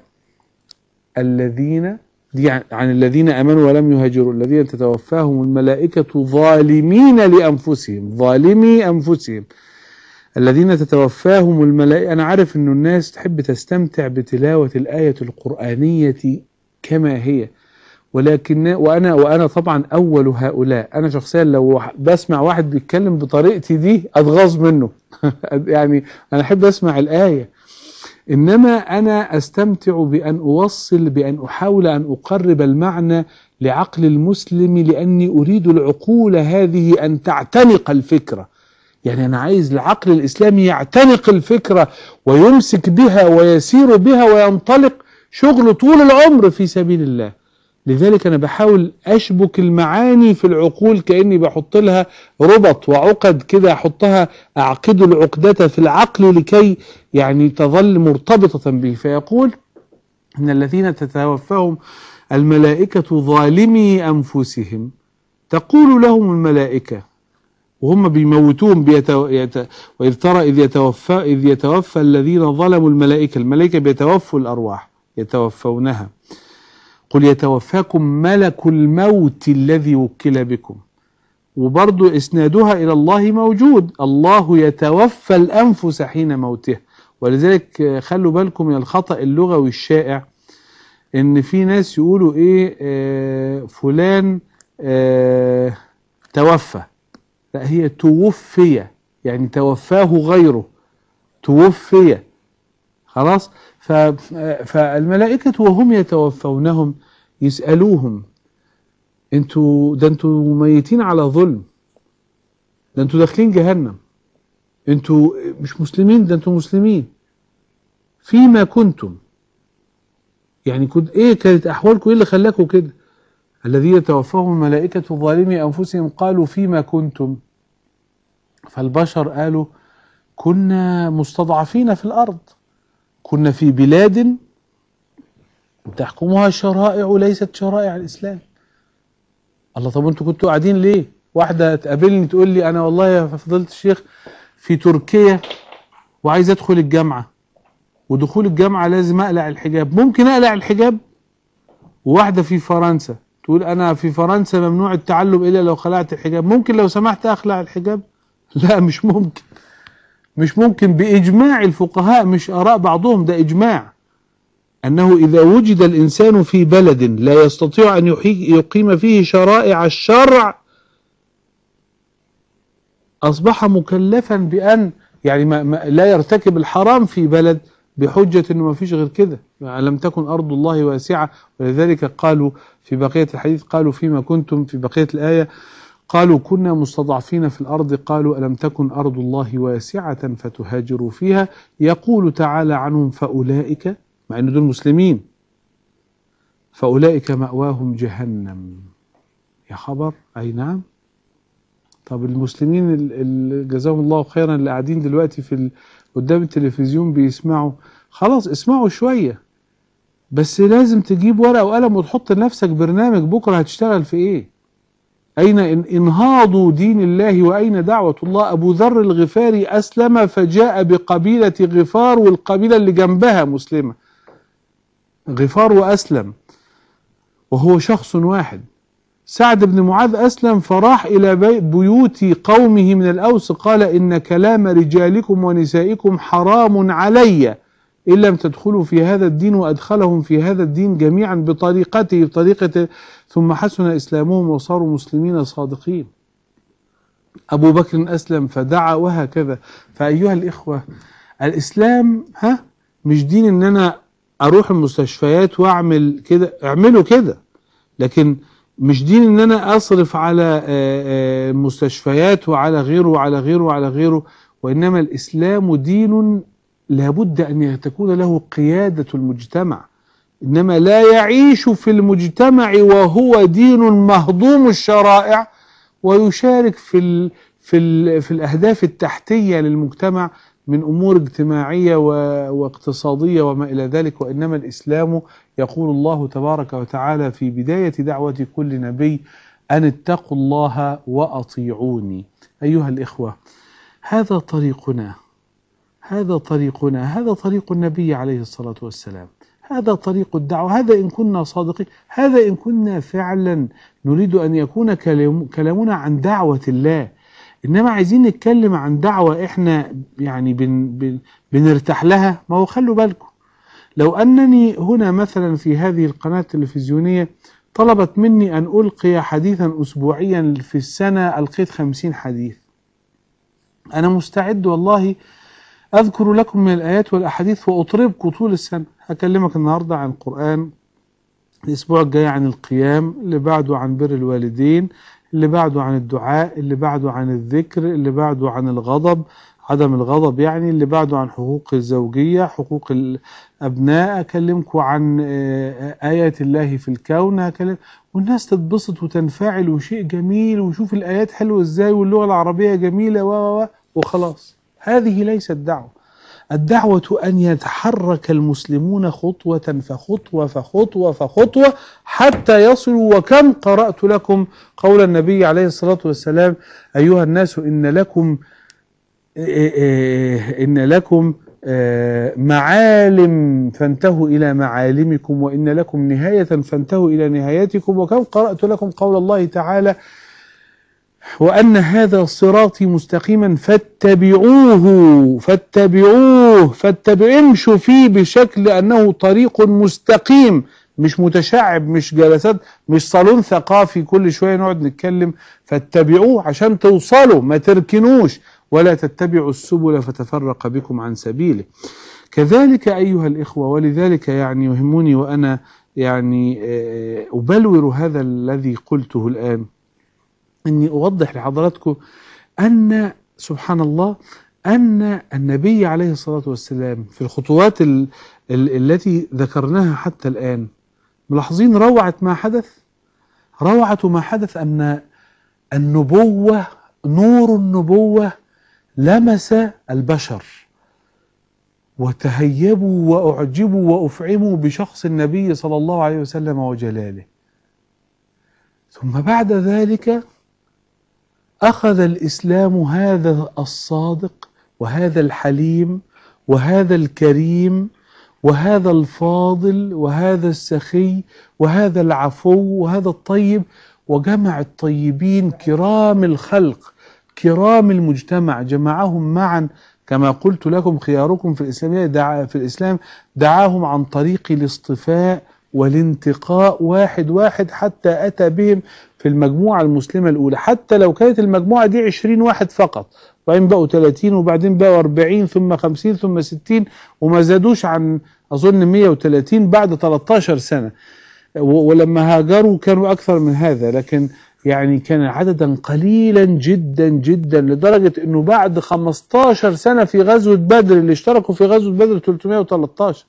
الذين دي عن الذين آمنوا ولم يهاجروا الذين تتوفاهم الملائكة ظالمين لأنفسهم، ظالمي أنفسهم. الذين تتوفاهم الملائكة. أنا عارف أن الناس تحب تستمتع بتلاوة الآية القرآنية كما هي، ولكن وأنا وأنا طبعا أول هؤلاء. أنا شخصيا لو بسمع واحد بيتكلم بطريقتي دي أتغاظ منه يعني أنا أحب أسمع الآية، إنما أنا أستمتع بأن أوصل، بأن أحاول أن أقرب المعنى لعقل المسلم، لأني أريد العقول هذه أن تعتنق الفكرة. يعني أنا عايز العقل الإسلامي يعتنق الفكرة ويمسك بها ويسير بها وينطلق شغل طول العمر في سبيل الله. لذلك أنا بحاول أشبك المعاني في العقول كأني بحط لها ربط وعقد كده، أحطها أعقد العقدة في العقل لكي يعني تظل مرتبطة به. فيقول إن الذين تتوفاهم الملائكة ظالمي أنفسهم تقول لهم الملائكة وهم بيموتون بيتو... يت... وإذ ترى إذ يتوفى إذ يتوفى الذين ظلموا الملائكة، الملائكة بيتوفوا الأرواح يتوفونها، قل يتوفاكم ملك الموت الذي وكل بكم. وبرضو إسنادها إلى الله موجود، الله يتوفى الأنفس حين موتها. ولذلك خلوا بالكم من الخطأ اللغوي الشائع، إن في ناس يقولوا إيه آه فلان آه توفى. لا، هي توفي، يعني توفاه غيره، توفي خلاص. فالملائكة وهم يتوفونهم يسألوهم انتوا ده انتوا ميتين على ظلم، ده انتوا داخلين جهنم، انتوا مش مسلمين، ده انتوا مسلمين، فيما كنتم، يعني كنت ايه كانت احوالكم، ايه اللي خلاكم كده؟ الذين توفاهم الملائكة ظالمي انفسهم قالوا فيما كنتم. فالبشر قالوا كنا مستضعفين في الارض، كنا في بلاد تحكمها شرائع ليست شرائع الإسلام. الله، طب انتوا كنتوا قاعدين ليه؟ واحدة تقابلني تقول لي أنا والله يا فضيلة الشيخ في تركيا وعايز أدخل الجامعة، ودخول الجامعة لازم أقلع الحجاب، ممكن أقلع الحجاب؟ وواحدة في فرنسا تقول أنا في فرنسا ممنوع التعلم إلا لو خلعت الحجاب، ممكن لو سمحت أخلع الحجاب؟ لا، مش ممكن، مش ممكن بإجماع الفقهاء، مش آراء بعضهم، ده إجماع، أنه إذا وجد الإنسان في بلد لا يستطيع أن يقيم فيه شرائع الشرع أصبح مكلفا بأن يعني ما ما لا يرتكب الحرام في بلد بحجة أنه ما فيش غير كده. يعني لم تكن أرض الله واسعة. ولذلك قالوا في بقية الحديث، قالوا فيما كنتم في بقية الآية، قالوا كنا مستضعفين في الأرض، قالوا ألم تكن أرض الله واسعة فتهاجروا فيها. يقول تعالى عنهم فأولئك، مع أن دول مسلمين، فأولئك مأواهم جهنم. يا خبر، أي نعم. طب المسلمين اللي جزاهم الله خيرا اللي قاعدين دلوقتي في ال... قدام التلفزيون بيسمعوا، خلاص اسمعوا شوية، بس لازم تجيب ورقة وقلم وتحط لنفسك برنامج بكرة هتشتغل في ايه. أين انهاض دين الله وأين دعوة الله؟ أبو ذر الغفاري أسلم فجاء بقبيلة غفار والقبيلة اللي جنبها مسلمة، غفار وأسلم وهو شخص واحد. سعد بن معاذ أسلم فراح إلى بيوت قومه من الأوس قال إن كلام رجالكم ونسائكم حرام علي إن لم تدخلوا في هذا الدين، وأدخلهم في هذا الدين جميعا بطريقته بطريقة ثم حسن إسلامهم وصاروا مسلمين صادقين. أبو بكر أسلم فدعا وهكذا. فأيها الإخوة، الإسلام ها مش دين إن أنا أروح المستشفيات وأعمل كده، اعملوا كده، لكن مش دين إن أنا أصرف على مستشفيات وعلى غيره وعلى غيره وعلى غيره، وإنما الإسلام دين لابد أن تكون له قيادة المجتمع، إنما لا يعيش في المجتمع وهو دين مهضوم الشرائع ويشارك في ال في ال في الأهداف التحتية للمجتمع من أمور اجتماعية واقتصادية وما إلى ذلك. وإنما الإسلام يقول الله تبارك وتعالى في بداية دعوة كل نبي أن اتقوا الله وأطيعوني. أيها الإخوة، هذا طريقنا، هذا طريقنا، هذا طريق النبي عليه الصلاة والسلام، هذا طريق الدعوة، هذا إن كنا صادقين، هذا إن كنا فعلا نريد أن يكون كلام كلامنا عن دعوة الله. إنما عايزين نتكلم عن دعوة إحنا يعني بن بن بنرتاح لها. ما هو خلوا بالكم، لو أنني هنا مثلا في هذه القناة التلفزيونية طلبت مني أن ألقي حديثا أسبوعيا في السنة، ألقيت خمسين حديث، أنا مستعد والله أذكر لكم من الآيات والأحاديث وأطربكم طول السنة. هكلمك النهاردة عن القرآن، الأسبوع الجاي عن القيام، اللي بعده عن بر الوالدين، اللي بعده عن الدعاء، اللي بعده عن الذكر، اللي بعده عن الغضب، عدم الغضب يعني، اللي بعده عن حقوق الزوجية، حقوق الأبناء، أكلمكم عن آيات الله في الكون، هكلم والناس تتبسط وتنفعل وشيء جميل وشوف الآيات حلوة إزاي واللغة العربية جميلة و وخلاص. هذه ليست دعوة. الدعوة أن يتحرك المسلمون خطوة فخطوة فخطوة فخطوة حتى يصلوا. وكم قرأت لكم قول النبي عليه الصلاة والسلام: أيها الناس إن لكم إن لكم معالم فانتهوا إلى معالمكم، وإن لكم نهاية فانتهوا إلى نهايتكم. وكم قرأت لكم قول الله تعالى: وأن هذا صراطي مستقيما فاتبعوه فاتبعوه فاتبعوه امشوا فيه بشكل أنه طريق مستقيم، مش متشعب، مش جلسات، مش صالون ثقافي كل شوية نقعد نتكلم. فاتبعوه عشان توصلوا، ما تركنوش، ولا تتبعوا السبل فتفرق بكم عن سبيله. كذلك أيها الإخوة، ولذلك يعني يهمني وأنا يعني أبلور هذا الذي قلته الآن أني أوضح لحضراتكم أن سبحان الله أن النبي عليه الصلاة والسلام في الخطوات ال ال التي ذكرناها حتى الآن، ملاحظين روعة ما حدث؟ روعة ما حدث أن النبوة، نور النبوة لمس البشر وتهيبوا وأعجبوا وأفعموا بشخص النبي صلى الله عليه وسلم وجلاله. ثم بعد ذلك أخذ الإسلام هذا الصادق وهذا الحليم وهذا الكريم وهذا الفاضل وهذا السخي وهذا العفو وهذا الطيب، وجمع الطيبين كرام الخلق كرام المجتمع، جمعهم معا كما قلت لكم: خياركم في الإسلام دعا في الإسلام دعاهم عن طريق الاصطفاء والانتقاء واحد واحد حتى أتى بهم في المجموعة المسلمة الأولى، حتى لو كانت المجموعة دي عشرين واحد فقط، وبعدين بقوا ثلاثين وبعدين بقوا أربعين ثم خمسين ثم ستين وما زادوش عن أظن مئة وثلاثين بعد ثلاثة عشر سنة، ولما هاجروا كانوا أكثر من هذا، لكن يعني كان عددا قليلا جدا جدا لدرجة أنه بعد خمسة عشر سنة في غزوة بدر اللي اشتركوا في غزوة بدر ثلاثمئة وثلاثة عشر.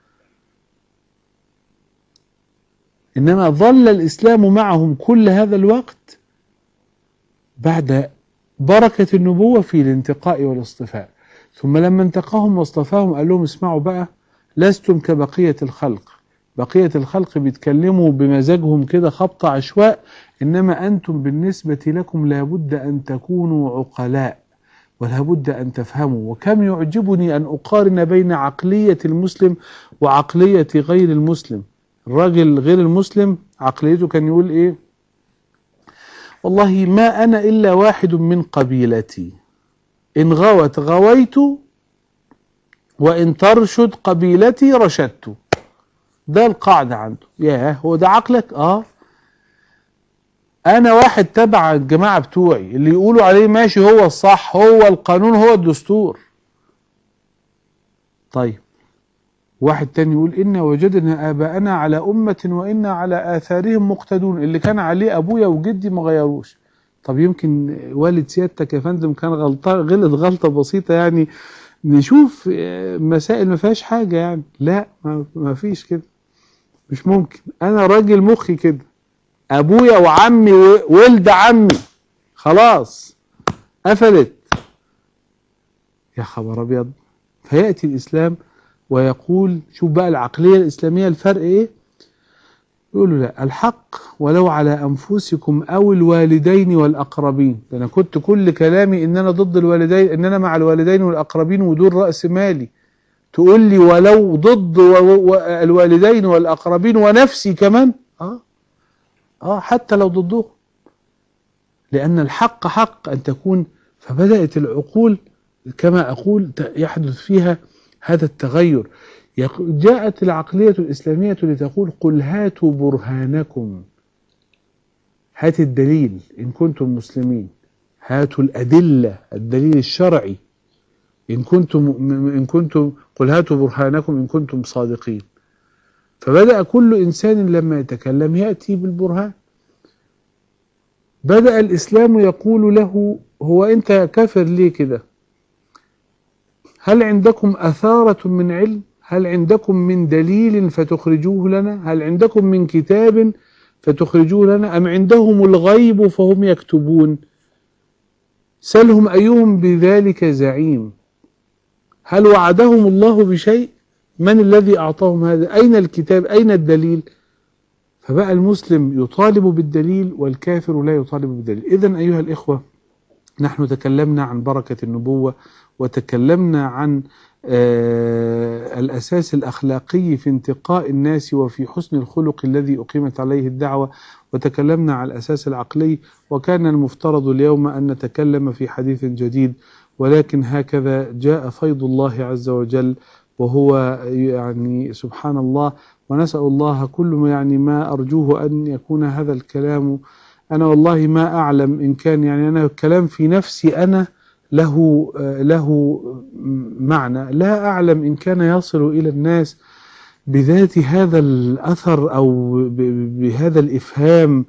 إنما ظل الإسلام معهم كل هذا الوقت بعد بركة النبوة في الانتقاء والاصطفاء. ثم لما انتقاهم واصطفاهم قال لهم: اسمعوا بقى، لستم كبقية الخلق، بقية الخلق بيتكلموا بمزاجهم كده خبط عشواء، إنما أنتم بالنسبة لكم لابد أن تكونوا عقلاء ولابد أن تفهموا. وكم يعجبني أن أقارن بين عقلية المسلم وعقلية غير المسلم. الراجل غير المسلم عقليته كان يقول إيه؟ والله ما أنا إلا واحد من قبيلتي، إن غوت غويت وإن ترشد قبيلتي رشدت. ده القاعدة عنده. ياه، هو ده عقلك؟ آه أنا واحد تبع الجماعة بتوعي اللي يقولوا عليه ماشي، هو الصح، هو القانون، هو الدستور. طيب واحد تاني يقول إنا وجدنا آباءنا على أمة وإنا على آثارهم مقتدون، اللي كان عليه أبويا وجدي ما غيروش. طب يمكن والد سيادتك يا فندم كان غلطان، غلط غلطة بسيطة يعني، نشوف مسائل ما فيهاش حاجة يعني. لا، ما فيش كده، مش ممكن. أنا راجل مخي كده، أبويا وعمي ولد عمي، خلاص قفلت. يا خبر أبيض. فيأتي الإسلام ويقول، شوف بقى العقلية الإسلامية الفرق إيه؟ يقولوا لا، الحق ولو على أنفسكم أو الوالدين والأقربين. ده أنا كنت كل كلامي إن أنا ضد الوالدين، إن أنا مع الوالدين والأقربين ودول رأس مالي. تقول لي ولو ضد الوالدين والأقربين ونفسي كمان؟ آه آه حتى لو ضدهم، لأن الحق حق أن تكون. فبدأت العقول كما أقول يحدث فيها هذا التغير. جاءت العقلية الإسلامية لتقول قل هاتوا برهانكم، هات الدليل إن كنتم مسلمين، هاتوا الأدلة، الدليل الشرعي إن كنتم إن كنتم قل هاتوا برهانكم إن كنتم صادقين. فبدأ كل إنسان لما يتكلم يأتي بالبرهان. بدأ الإسلام يقول له هو أنت كافر ليه كده؟ هل عندكم أثارة من علم؟ هل عندكم من دليل فتخرجوه لنا؟ هل عندكم من كتاب فتخرجوه لنا؟ أم عندهم الغيب فهم يكتبون؟ سلهم أيهم بذلك زعيم. هل وعدهم الله بشيء؟ من الذي أعطاهم هذا؟ أين الكتاب؟ أين الدليل؟ فبقى المسلم يطالب بالدليل والكافر لا يطالب بالدليل. إذن أيها الإخوة، نحن تكلمنا عن بركة النبوة، وتكلمنا عن آه الأساس الأخلاقي في انتقاء الناس وفي حسن الخلق الذي أقيمت عليه الدعوة، وتكلمنا عن الأساس العقلي. وكان المفترض اليوم أن نتكلم في حديث جديد، ولكن هكذا جاء فيض الله عز وجل، وهو يعني سبحان الله. ونسأل الله كل ما يعني ما أرجوه أن يكون هذا الكلام، أنا والله ما أعلم إن كان يعني أنا الكلام في نفسي أنا له له معنى، لا أعلم إن كان يصل إلى الناس بذات هذا الأثر أو بهذا الإفهام.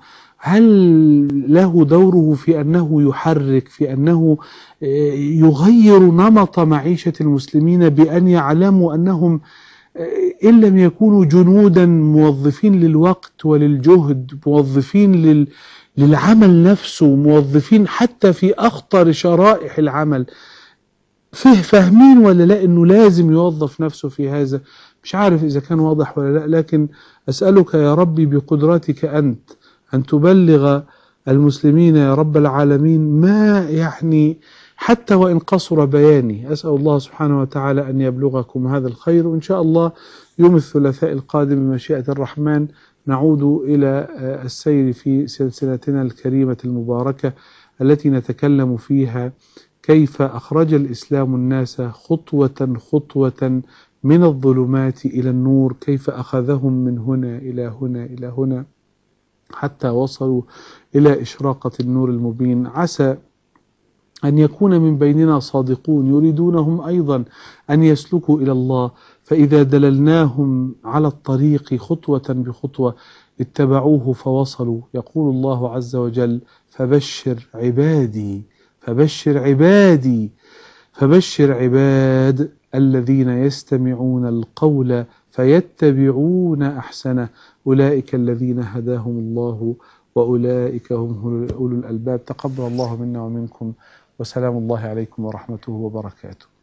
هل له دوره في أنه يحرك، في أنه يغير نمط معيشة المسلمين، بأن يعلموا أنهم إن لم يكونوا جنودا موظفين للوقت وللجهد، موظفين لل للعمل نفسه، موظفين حتى في أخطر شرائح العمل، فيه فاهمين ولا لا أنه لازم يوظف نفسه في هذا؟ مش عارف إذا كان واضح ولا لا، لكن أسألك يا ربي بقدرتك أنت أن تبلغ المسلمين يا رب العالمين ما يعني حتى وإن قصر بياني. أسأل الله سبحانه وتعالى أن يبلغكم هذا الخير. وإن شاء الله يوم الثلاثاء القادم بمشيئة الرحمن نعود إلى السير في سلسلتنا الكريمة المباركة التي نتكلم فيها كيف أخرج الإسلام الناس خطوة خطوة من الظلمات إلى النور، كيف أخذهم من هنا إلى هنا إلى هنا حتى وصلوا إلى إشراقة النور المبين. عسى أن يكون من بيننا صادقون يريدونهم أيضا أن يسلكوا إلى الله، فإذا دللناهم على الطريق خطوة بخطوة اتبعوه فوصلوا. يقول الله عز وجل فبشر عبادي فبشر عبادي فبشر عباد الذين يستمعون القول فيتبعون أحسنه أولئك الذين هداهم الله وأولئك هم أولو الألباب. تقبل الله منا ومنكم، وسلام الله عليكم ورحمته وبركاته.